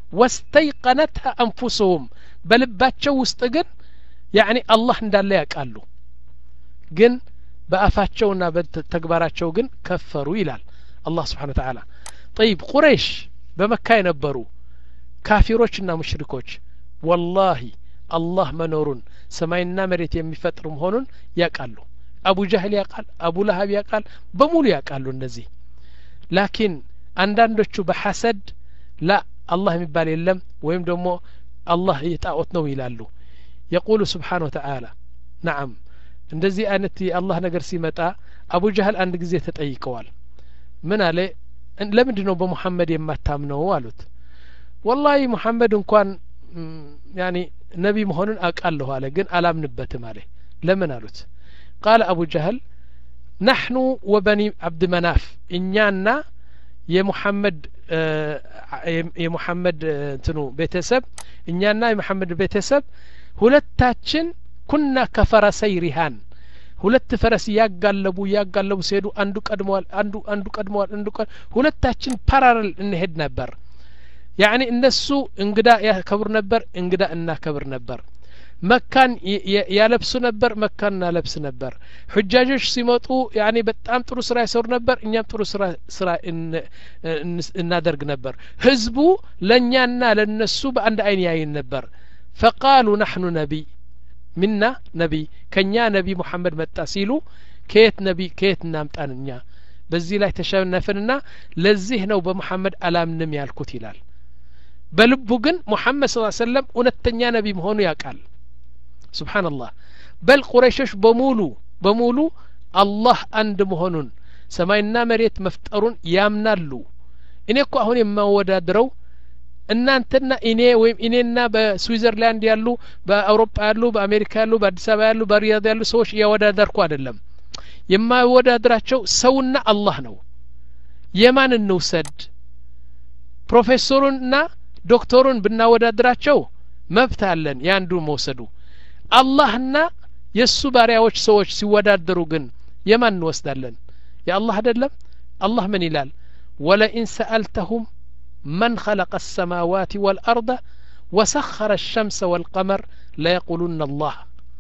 واستيقنتها أنفسهم بلباتشو وستقن يعني الله እንዳለ ያቃሉ ግን በአፋቸውና በተግባራቸው ግን ከፈሩ ይላል አላህ Subhanahu Wa Ta'ala طيب ቁረይሽ በመካ የነበሩ ካፊሮችና ሙሽሪኮች والله አላህ መኖሩን ሰማይና መሬት የሚፈጥር መሆኑን ያቃሉ አቡ ጀህል ያቃል አቡ ለሃብ ያቃል በሙሉ ያቃሉ እነዚህ ላኪን አንዳንዶቹ በሐሰድ ላ አላህ የሚባል የለም ወይም ደግሞ አላህ የጣዖት ነው ይላሉ يقول سبحانه وتعالى نعم እንደዚህ አይነት የአላህ ነገር ሲመጣ አቡ ጀህል አንድ ጊዜ ተጠይቀዋል ምን አለ ለምንድን ነው በመሐመድ የማታምነው አሉት والله መሐመድ እንኳን ያኒ ነቢ መሆኑን አቃለሁ አለ ግን አላምንበትም አለ ለምን አሉት قال ابو جهل نحن وبني عبد مناف እኛና የሙሐመድ የሙሐመድ እንትኑ ቤተሰብ እኛና የሙሐመድ ቤተሰብ ሁለታችን ኩና ከፈረሰይ ሪሃን ሁለት ፈረስ ያጋለቡ ያጋለቡ ሲሄዱ አንዱ ቀድመዋል አንዱ አንዱ ቀድመዋል አንዱ ሁለታችን ፓራሌል እንሄድ ነበር يعني እነሱ እንግዳ ያከብር ነበር እንግዳ እናከብር ነበር መካን ያለብሱ ነበር መካን እናለብስ ነበር ሁጃጆች ሲመጡ يعني በጣም ጥሩ ስራ ይሰሩ ነበር እኛም ጥሩ ስራ ስራ እናደርግ ነበር ህዝቡ ለኛና ለነሱ በአንድ አይን ያይን ነበር فقالوا نحن نبي منا نبي كنيا نبي محمد متى سيلو كيت نبي كيت نامطانኛ በዚህ ላይ ተሸነፈንና ለዚህ ነው በመሐመድ አላምንም ያልኩት ይላል በልቡ ግን ሙሐመድ ሰለላሁ ዐለይሂ ወሰለም እውነተኛ ነቢ መሆኑ ያቃል ሱብሃንአላህ በል ቁረይሾች በሙሉ በሙሉ አላህ አንድ መሆኑን ሰማይና መሬት መፍጠሩን ያምናሉ እኔ እኮ አሁን የማወዳድረው እናንተና እኔ ወይም እኔና በስዊዘርላንድ ያሉ በአውሮፓ ያሉ በአሜሪካ ያሉ በአዲስ አበባ ያሉ በሪያድ ያሉ ሰዎች ያወዳደርኩ አይደለም የማወዳድራቸው ሰውና አላህ ነው የማን እንውሰድ ፕሮፌሰሩንና ዶክተሩን ብናወዳድራቸው መብት አለን ያንዱ መውሰዱ አላህና የሱ ባሪያዎች ሰዎች ሲወዳደሩ ግን የማን እንወስዳለን የአላህ አይደለም አላህ ምን ይላል ወለኢን ሰአልተሁም من خلق السماوات والأرض وسخر الشمس والقمر ليقولن الله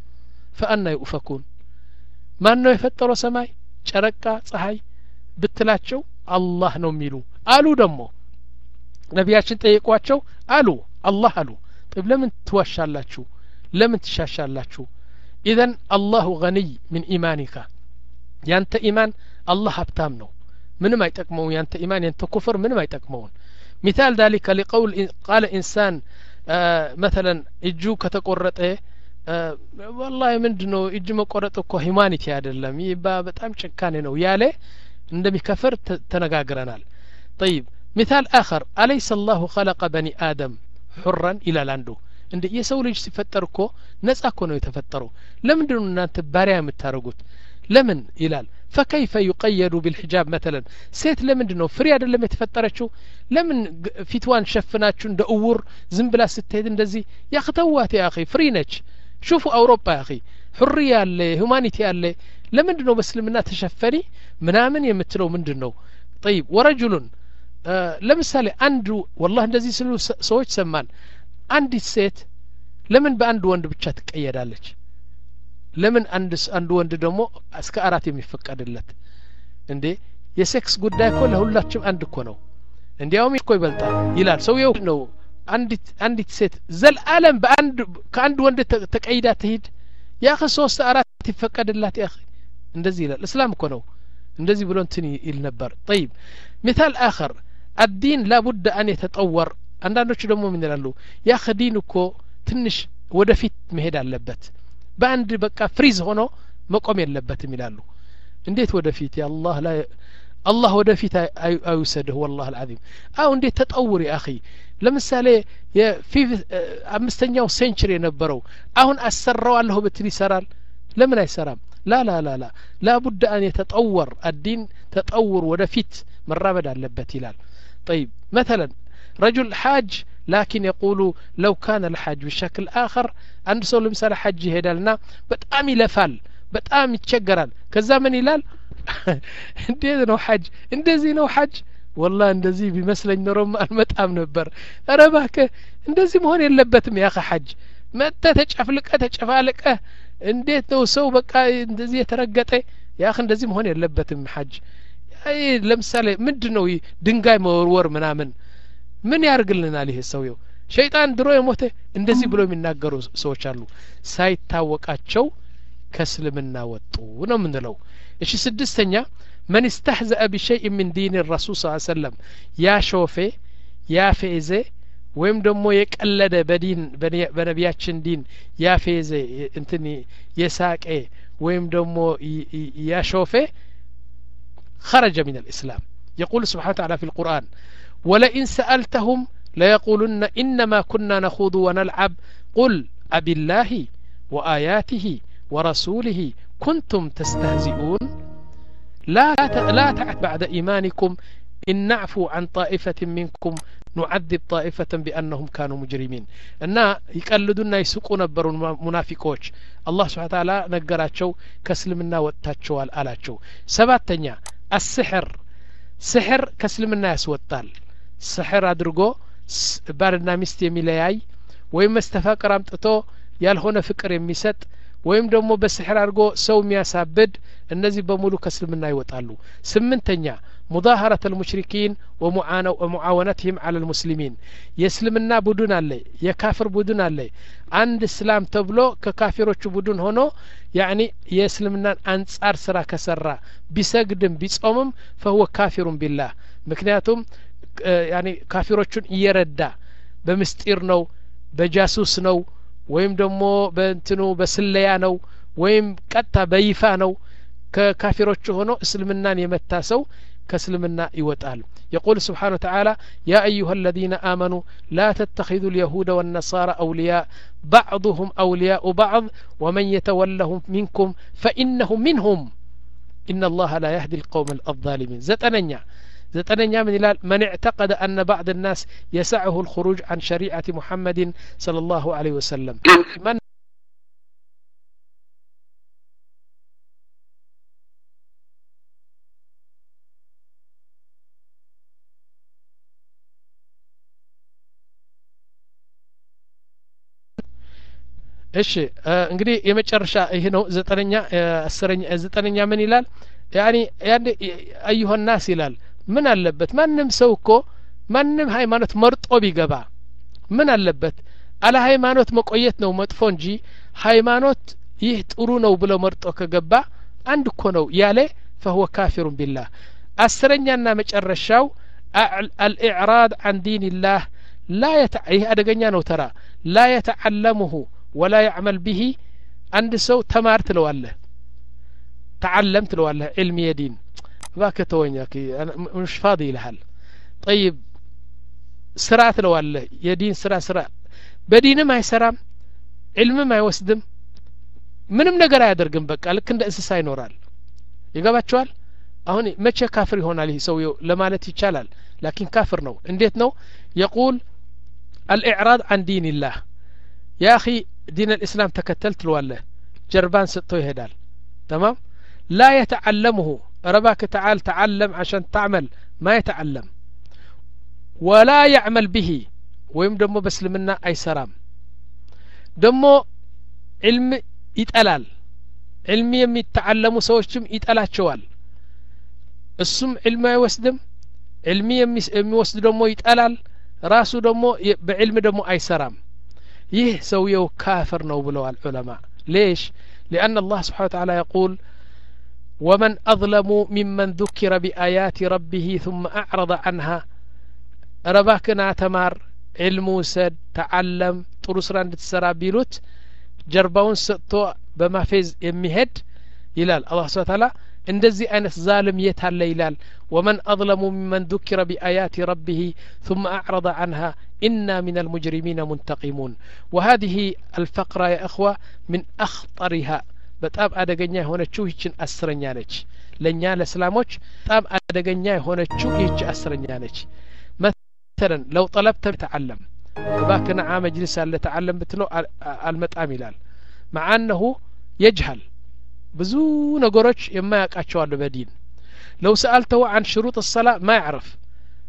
فأنا يؤفكون ما أنه يفتر سماي شركة صحي بتلاتشو الله نميلو قالوا دمو نبياتشن تيقواتشو قالوا الله قالوا طيب لمن توشى اللاتشو لمن تشاشى اللاتشو إذن الله غني من إيمانك يانت إيمان الله هبتامنو من ما يتكمون يانت إيمان يانت كفر من ما يتكمون مثال ذلك لقول قال إنسان آه مثلا إجو كتقرط إيه آه والله مندنو إجو مقرط كو هيمانيتي አይደለም ይባ በጣም ጭካኔ ነው ያለ እንደሚከፈር ተነጋግረናል طيب مثال آخر أليس الله خلق بني آدم حرا إلى لاندو እንደ የሰው ልጅ ሲፈጠር እኮ ነፃ እኮ ነው የተፈጠረው ለምንድነው እናንተ ባሪያ የምታረጉት ለምን ይላል فكيف يقيد بالحجاب مثلا سيت لمندنو فري አይደለም የተፈጠረችው ለምን ፊትዋን ሸፍናችሁ እንደ እውር ዝም ብላ ስትሄድ እንደዚህ ያختዋት يا اخي فري ነች شوفوا اوروبا يا اخي حريه አለ ሁማኒቲ አለ ለምንድነው በእስልምና ተሸፈኒ ምናምን የምትለው ምንድነው طيب ورجل ለምሳሌ አንዱ والله እንደዚህ ስሉ ሰዎች ሰማን አንዲት ሴት ለምን በአንድ ወንድ ብቻ ትቀየዳለች ለምን አንድ አንድ ወንድ ደግሞ እስከ አራት የሚፈቀድለት እንዴ የሴክስ ጉዳይ እኮ ለሁላችንም አንድ እኮ ነው እንዲያውም እኮ ይበልጣል ይላል ሰውየው ነው አንዲት አንዲት ሴት ዘልዓለም በአንድ ከአንድ ወንድ ተቀይዳ ትሄድ ያ ሶስት አራት ይፈቀድላት ያ እንደዚህ ይላል እስላም እኮ ነው እንደዚህ ብሎ እንትን ይል ነበር طيب مثال آخر الدين لا بد أن يتطور አንዳንዶቹ ደግሞ ምን ይላሉ ያ ኸዲን እኮ ትንሽ ወደፊት መሄድ አለበት በአንድ በቃ ፍሪዝ ሆኖ መቆም የለበትም ይላሉ እንዴት ወደፊት ያ አላህ ላ አላህ ወደፊት አይወሰደው والله العظيم አው እንዴት ተጠውር يا اخي ለምሳሌ የፊ አምስተኛው ሴንቸሪ የነበረው አሁን አሰራው አለሁ በትሪ ይሰራል ለምን አይሰራም لا لا لا لا لا بد أن يتطور الدين تطور ودفيت مرابد على اللبت هلال طيب مثلا رجل حاج لكن يقول لو كان الحاج بشكل آخر عند سؤال مثال حج هدالنا بتأمي لفال بتأمي تشجران كذا من هلال اندي نو حج اندي نو حج والله እንደዚህ ቢመስለኝ ኖሮም አልመጣም ነበር ኧረ እባክህ እንደዚህ መሆን የለበትም ያ ሐጅ መጣ ተጨፍልቀ ተጨፋልቀ እንዴት ነው ሰው በቃ እንደዚህ የተረገጠ ያ እንደዚህ መሆን የለበትም ሐጅ አይ ለምሳሌ ምንድነው ድንጋይ መወርወር ምናምን ምን ያርግልናል ይሄ ሰውየው ሸይጣን ድሮ የሞተ እንደዚህ ብሎ የሚናገሩ ሰዎች አሉ ሳይታወቃቸው ከእስልምና ወጡ ነው ምንለው እሺ ስድስተኛ من استهزأ بشيء من دين الرسول صلى الله عليه وسلم يا شوفي يا فيزي ወይም ደግሞ የቀለደ በዲን በነቢያችን ዲን ያፌዘ እንትኒ የሳቀ ወይም ደግሞ ያሾፈ خرج من الإسلام يقول سبحانه وتعالى في القرآن ولئن سألتهم ليقولن إنما كنا نخوض ونلعب قل أبي الله وآياته ورسوله كنتم تستهزئون لا لا تعت بعد إيمانكم إن نعفو عن طائفة منكم نعذب طائفة بأنهم كانوا مجرمين أن يقلدون يسقون نبرون منافقوش الله سبحانه وتعالى نقراتشو كسلمنا واتاتشوال آلاتشو سباتنيا السحر سحر كسلمنا يسوطال سحر أدرقو بارنا مستي ملاياي ويما استفاقر امتطو يالهون فكر يميست ወይም ደግሞ በስሕር አድርጎ ሰው የሚያሳብድ እነዚህ በሙሉ ከስልምና ይወጣሉ ስምንተኛ ሙዳሃረት المشركين ومعاونتهم على المسلمين የእስልምና ቡድን አለ የካፍር ቡድን አለ አንድ እስላም ተብሎ ከካፊሮቹ ቡድን ሆኖ ያኒ የእስልምናን አንጻር ስራ ከሰራ ቢሰግድም ቢጾምም فهو كافر بالله ምክንያቱም ያኒ ካፊሮቹን እየረዳ በምስጢር ነው በጃሱስ ነው ወይም ደግሞ በእንትኑ በስለያ ነው ወይም ቀጣ በይፋ ነው ከካፊሮቹ ሆኖ እስልምናን የመታሰው ከእስልምና ይወጣል يقول سبحانه وتعالى يا أيها الذين آمنوا لا تتخذوا اليهود والنصارى أولياء بعضهم أولياء بعض ومن يتولهم منكم فإنه منهم إن الله لا يهدي القوم الظالمين زتننيا زتننيا من الال من اعتقد أن بعض الناس يسعه الخروج عن شريعة محمد صلى الله عليه وسلم من እሺ እንግዲህ የመጨረሻ ይሄ ነው ዘጠነኛ አስረኛ ዘጠነኛ ምን ይላል ያኒ ያኒ አዩሃ الناس ይላል ምን አለበት ማንንም ሰው እኮ ማንንም ሃይማኖት መርጦ ቢገባ ምን አለበት አለ ሃይማኖት መቆየት ነው መጥፎ እንጂ ሃይማኖት ይህ ጥሩ ነው ብሎ መርጦ ከገባ አንድ እኮ ነው ያለ فهو كافر بالله አስረኛና መጨረሻው الإعراض عن دين الله لا يتعيه አደገኛ ነው ተራ لا يتعلمه ولا يعمل به عند سو تمار تلواله تعلم تلواله علم يدين باك توينك انا مش فاضي لهال طيب سرعه تلواله يدين سرا سرا بدين ما يسرام علم ما يوسدم ምንም ነገር አያደርግም በቃ ልክ እንደ እንስሳ ይኖራል ይገባቸዋል አሁን መቼ ካፍር ይሆናል ይሄ ሰውየው ለማለት ይቻላል ላኪን ካፍር ነው እንዴት ነው يقول الإعراض عن دين الله يا أخي دين الإسلام تكتلت الواله جربان ستو يهدال تمام لا يتعلمه رباك تعال تعلم عشان تعمل ما يتعلم ولا يعمل به ويم دمو بسلمنا أي سرام دمو علم يتألال علم يمي يتعلموا سوشم يتألات شوال السم علم يوسدم علم يمي يوسد دمو يتألال راسو دمو بعلم دمو أي سرام يه سويو كافر نو بلو العلماء ليش لأن الله سبحانه وتعالى يقول ومن أظلم ممن ذكر بآيات ربه ثم أعرض عنها رباكنا تمار علمو سد تعلم طرسران تسرابيلوت جربون ستو بما فيز يمهد يلال الله سبحانه وتعالى እንደዚህ አይነት ዛልም የታለ ይላል ومن أظلم ممن ذكر بآيات ربه ثم أعرض عنها إنا من المجرمين منتقمون وهذه الفقرة يا أخوة من أخطرها በጣም አደገኛ የሆነችው ይችን አስረኛ ነች ለኛ ለእስላሞች በጣም አደገኛ የሆነችው ይች አስረኛ ነች مثلا لو طلبت تعلم باكنا عام مجلس አለ تعلم بتلو አልመጣም ይላል مع أنه يجهل ብዙ ነገሮች የማያውቃቸው አሉ በዲን لو سألته عن شروط الصلاة ما يعرف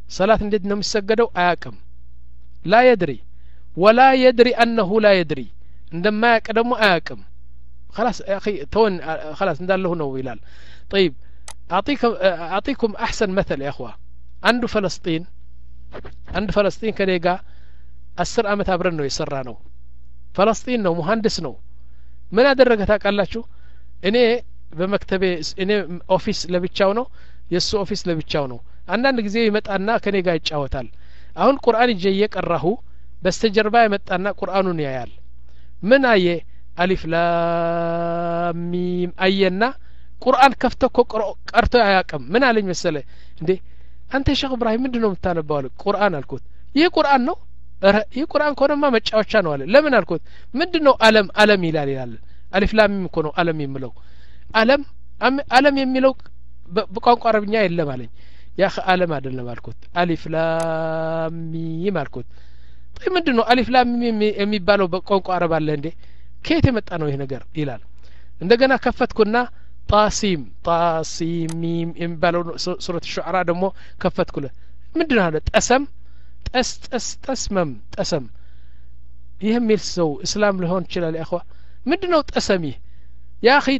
ሰላት እንዴት ነው የሚሰገደው አያቅም لا يدري ولا يدري أنه لا يدري عندما يقدموا آكم خلاص يا أخي تون خلاص نداله نو ويلال طيب أعطيكم أعطيكم أحسن مثل يا أخوة عند فلسطين عند فلسطين كديقا السر أمت أبرنو يسرانو فلسطين نو مهندس نو من أدرجتها قال لشو إني بمكتبي إني أوفيس لبيتشاو نو يسو أوفيس لبيتشاو نو عندنا نجزي متأنا كنيقا يتشاوتال أهون قرآن جيك الرهو بستجربا يمتأنا قرآن يايال من آية ألف لام ميم أينا قرآن كفتكو قرتو آياكم من علي مسألة دي أنت يا شيخ إبراهيم من دونهم تانا بالك قرآن الكوت يه قرآن نو يه قرآن كونه ما متشاوشان ولا لمن الكوت من دونو ألم ألم يلال يلال ألف لام ميم كونه ألم يملو ألم أم ألم يملو بقون قربنيا إلا مالي يا أخي ألم هذا اللي مالكوت ألف لام ميم مالكوت طيب من دونو ألف لام ميم يميبالو بقون قرب الله عندي كيف يمتأنو هنا جر إلال عندنا كفت كنا طاسيم طاسيم ميم يمبالو سورة الشعراء دمو كفت كله من دون هذا تأسم تأس تأس تأسمم تأسم يهم يلسو إسلام لهون شلال يا أخوة من دونه تأسميه يا أخي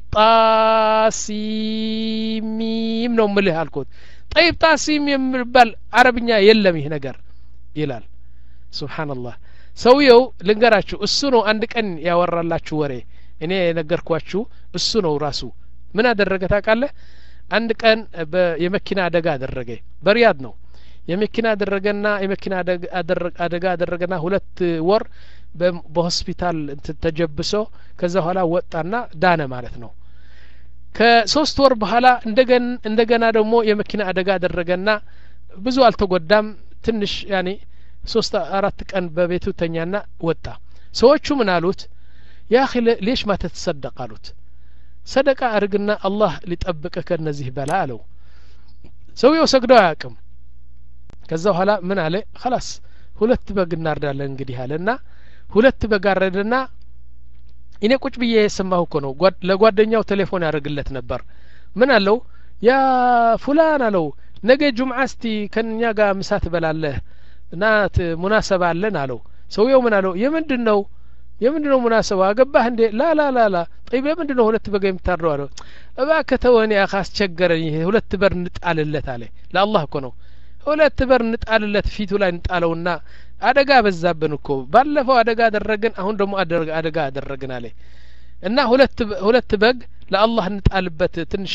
طاسيم ميم نوم مليه هالكود طيب طاسيم يمبال عربية يلمي هنا جر إلال سبحان الله ሰውየው ልንገራችሁ እሱ ነው አንድ ቀን ያወራላችሁ ወሬ እኔ ነገርኳችሁ እሱ ነው ራሱ ምን አደረገ ታውቃለህ አንድ ቀን የመኪና አደጋ አደረገ በሪያድ ነው የመኪና አደረገና የመኪና አደጋ አደረገና ሁለት ወር በሆስፒታል ተጀብሶ ከዛ ኋላ ወጣና ዳነ ማለት ነው ከሶስት ወር በኋላ እንደገና እንደገና ደግሞ የመኪና አደጋ አደረገና ብዙ አልተጎዳም ትንሽ ያኔ ሶስት አራት ቀን በቤቱ ተኛና ወጣ ሰዎቹ ምን አሉት ያ اخي ليش ما تتصدق አሉት ሰደቃ አርግና አላህ ሊጠብቅህ ከነዚህ በላ አለው ሰውየው ሰግዶ አያውቅም ከዛ በኋላ ምን አለ خلاص ሁለት በግ እናርዳለን እንግዲህ አለና ሁለት በግ አረደና እኔ ቁጭ ብዬ የሰማሁ እኮ ነው ለጓደኛው ቴሌፎን ያደርግለት ነበር ምን አለው ያ ፉላን አለው ነገ ጁምዓ እስቲ ከኛ ጋር ምሳ ትበላለህ ናት ሙናሰባ አለን አለው ሰውየው ምን አለው የምንድነው የምንድነው ሙናሰባ አገባህ እንዴ ላ ላ ላ ላ طيب የምንድነው ሁለት በግ የምታርደው አለው እባክህ ተወኔ አኻስ ቸገረኝ ሁለት በር እንጣልለት አለ ለአላህ እኮ ነው ሁለት በር እንጣልለት ፊቱ ላይ እንጣለውና አደጋ በዛብን እኮ ባለፈው አደጋ አደረግን አሁን ደግሞ አደጋ አደረግን አለ እና ሁለት ሁለት በግ ለአላህ እንጣልበት ትንሽ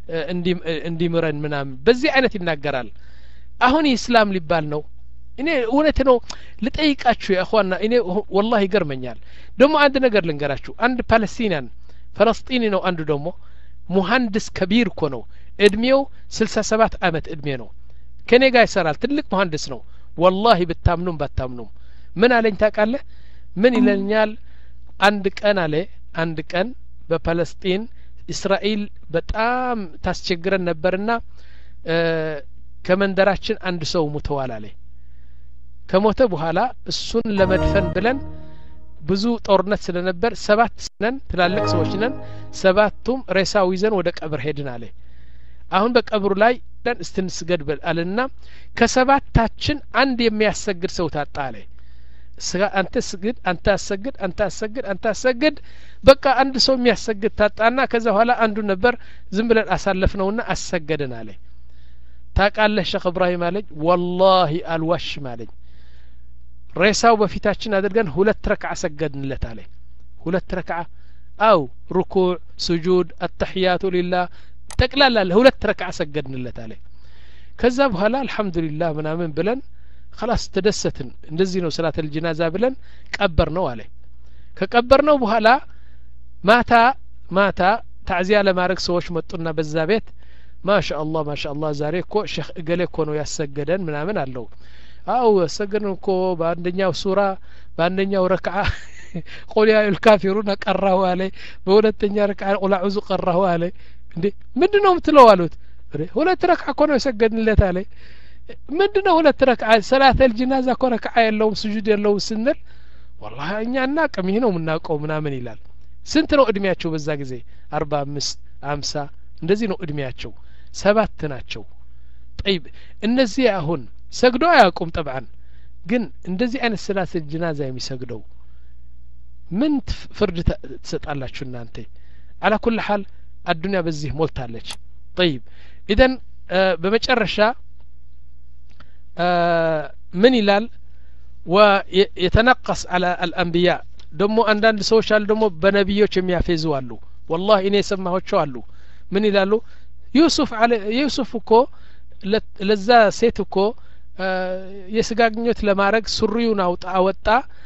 እንዲምረን ምናምን በዚህ አይነት ይናገራል አሁን ኢስላም ሊባል ነው እኔ እውነት ነው ልጠይቃችሁ ያ اخوانا እኔ والله ይገርመኛል ደግሞ አንድ ነገር ልንገራችሁ አንድ ፓለስቲናን ፍልስጤኒ ነው አንዱ ደግሞ ሙሐንዲስ ከቢር እኮ ነው እድሜው ስልሳ ሰባት አመት እድሜ ነው ከኔ ጋር ይሰራል ትልቅ ሙሐንዲስ ነው والله ብታምኑም ባታምኑም ምን አለኝ ታውቃለህ ምን ይለኛል አንድ ቀን አለ አንድ ቀን በፓለስቲን እስራኤል በጣም ታስቸግረን ነበርና ከመንደራችን አንድ ሰው ሙተዋል አለ ከሞተ በኋላ እሱን ለመድፈን ብለን ብዙ ጦርነት ስለነበር ሰባት ነን ትላልቅ ሰዎች ነን ሰባቱም ሬሳው ይዘን ወደ ቀብር ሄድን አለ አሁን በቀብሩ ላይ ደን እስትንስገድ አለና ከሰባታችን አንድ የሚያሰግድ ሰው ታጣ አለ አንተ ስግድ አንተ አሰግድ አንተ አሰግድ አንተ አሰግድ በቃ አንድ ሰው የሚያሰግድ ታጣና ከዛ በኋላ አንዱ ነበር ዝም ብለን አሳለፍነውና አሰገደን አለ ታቃለህ ሼክ ኢብራሂም አለኝ والله አልዋሽም አለኝ ሬሳው በፊታችን አድርገን ሁለት ረክዓ ሰገድንለት አለ ሁለት ረክዓ አው ሩኩዕ ስጁድ التحيات لله ጠቅላላ ሁለት ረክዓ ሰገድንለት አለ ከዛ በኋላ አልহামዱሊላህ ምናምን ብለን خلاص ተደሰትን እንደዚህ ነው ሰላተል ጀናዛ ብለን ቀበር ነው አለ ከቀበር ነው በኋላ ማታ ማታ ታዕዚያ ለማድረግ ሰዎች መጡና በዛ ቤት ማሻአላህ ማሻአላህ ዛሬ እኮ ሼክ እገሌ እኮ ነው ያሰገደን ምናምን አለው አው ሰገደን እኮ በአንደኛው ሱራ በአንደኛው ረክዓ ቁል ያ الكافرون ቀራው አለ በሁለተኛ ረክዓ ቁል አዑዙ ቀራው አለ እንዴ ምንድነው ምትለው አሉት ሁለት ረክዓ እኮ ነው ያሰገድንለት አለ ምንድነው ሁለት ረክዓ ሰላተል ጀናዛ እኮ ረክዓ የለውም ስጁድ የለውም ስንል والله እኛ እናቀም ይሄ ነው ምናቀው ምናምን ይላል ስንት ነው እድሜያቸው በዛ ጊዜ አርባ አምስት አምሳ እንደዚህ ነው እድሜያቸው ሰባት ናቸው طيب እነዚህ አሁን ሰግዶ አያውቁም ጠብዓን ግን እንደዚህ አይነት ሰላት ጀናዛ የሚሰግደው ምን ፍርድ ትሰጣላችሁ እናንተ على كل حال الدنيا በዚህ ሞልታለች طيب اذا በመጨረሻ ምን ይላል ويتنقص على الانبياء ደሞ አንዳንድ ሰዎች አሉ ደሞ በነብዮች የሚያፈዙ አሉ والله እኔ ሰማኋቸው አሉ ምን ይላሉ ዩሱፍ አለ ዩሱፍ እኮ ለዛ ሴት እኮ የስጋግኞት ለማድረግ ሱሪውን አውጣ አወጣ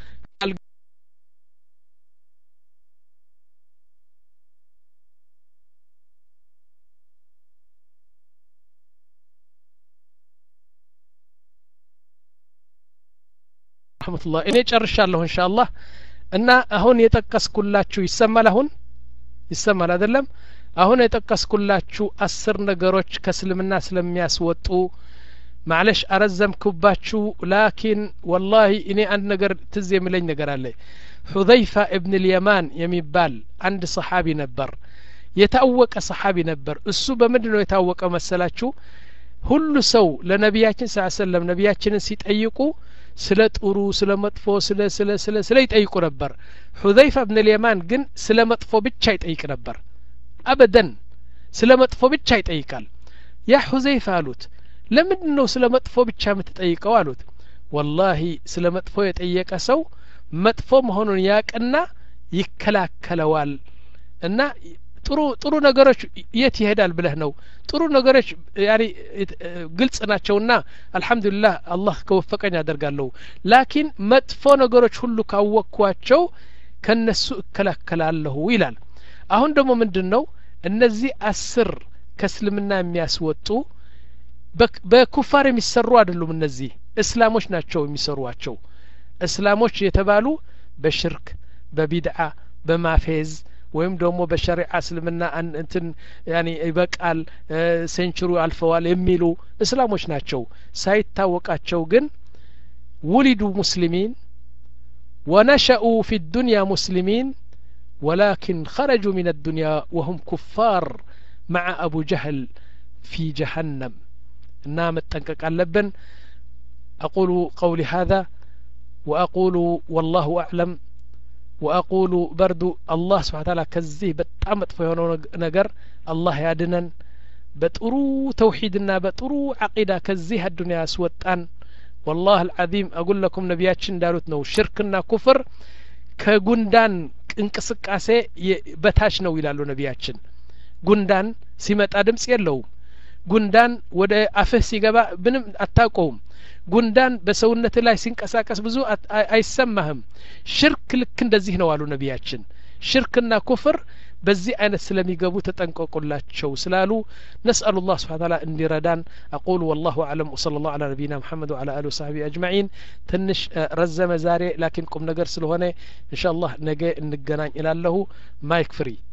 رحمة الله እኔ ጨርሻለሁ ኢንሻአላህ እና አሁን የጠቀስኩላችሁ ይሰማል አሁን ይሰማል አይደለም አሁን የጠቀስኩላችሁ አስር ነገሮች ከእስልምና ስለሚያስወጡ معلش አረዘምኩባችሁ ላኪን والله እኔ አንድ ነገር ትዝ የሚለኝ ነገር አለ حذيفة ابن اليمان የሚባል አንድ ሰሃቢ ነበር የታወቀ ሰሃቢ ነበር እሱ በምንድነው የታወቀው መሰላችሁ ሁሉ ሰው ለነቢያችን ሰለላሁ ዐለይሂ ወሰለም ነቢያችንን ሲጠይቁ ስለ ጥሩ ስለ መጥፎ ስለ ስለ ስለ ስለ ይጠይቁ ነበር حذيفة ابن اليمان ግን ስለ መጥፎ ብቻ ይጠይቅ ነበር አበደን ስለ መጥፎ ብቻ ይጠይቃል ያ حذيفة አሉት ለምንድነው ስለ መጥፎ ብቻ የምትጠይቀው አሉት والله ስለ መጥፎ የጠየቀ ሰው መጥፎ መሆኑን ያቀና ይከላከለዋል እና ጥሩ ጥሩ ነገሮች የት ይሄዳል ብለህ ነው ጥሩ ነገሮች ያኒ ግልጽ ናቸውና አልহামዱሊላህ አላህ ከወፈቀኝ አደርጋለሁ ላኪን መጥፎ ነገሮች ሁሉ ካወቅኳቸው ከነሱ እከላከላለሁ ይላል አሁን ደግሞ ምንድነው እነዚህ አስር ከእስልምና የሚያስወጡ በኩፋር የሚሰሩ አይደሉም እነዚህ እስላሞች ናቸው የሚሰሩዋቸው እስላሞች የተባሉ በሽርክ በቢድዓ በማፌዝ ወይም ደግሞ በሸሪዓ እስልምና እንትን ያኒ ይበቃል ሴንቹሪ አልፈዋል የሚሉ እስላሞች ናቸው ሳይታወቃቸው ግን ወሊዱ ሙስሊሚን ونشأوا في الدنيا مسلمين ولكن خرجوا من الدنيا وهم كفار مع أبو جهل في جهنم نام التنكك اللبن أقول قولي هذا وأقول والله أعلم وأقول برضو الله سبحانه وتعالى كزيه بتعمد فيهونو نجر الله يادنن بتقرو توحيدنا بتقرو عقيدة كزيه الدنيا سوتان والله العظيم أقول لكم نبياتشن دارتنا شركنا كفر كجندان انكسكاسي بتاش نو يلالو نبياتشن جندان سمت آدم سيلو جندان وده أفه سيجابا بنم أتاقوم ጉንዳን በሰውነት ላይ ሲንቀሳቀስ ብዙ አይሰማህም ሽርክ ልክ እንደዚህ ነው አሉ ነቢያችን ሽርክና ኩፍር በዚህ አይነት ስለሚገቡ ተጠንቀቁላቸው ስላሉ نسأل الله سبحانه وتعالى እንዲረዳን أقول والله أعلم وصلى الله على نبينا محمد وعلى آله وصحبه أجمعين ትንሽ ረዘመ ዛሬ ላኪን ቁም ነገር ስለሆነ إن شاء الله ነገ እንገናኝ እላለሁ ማይክ ፍሪ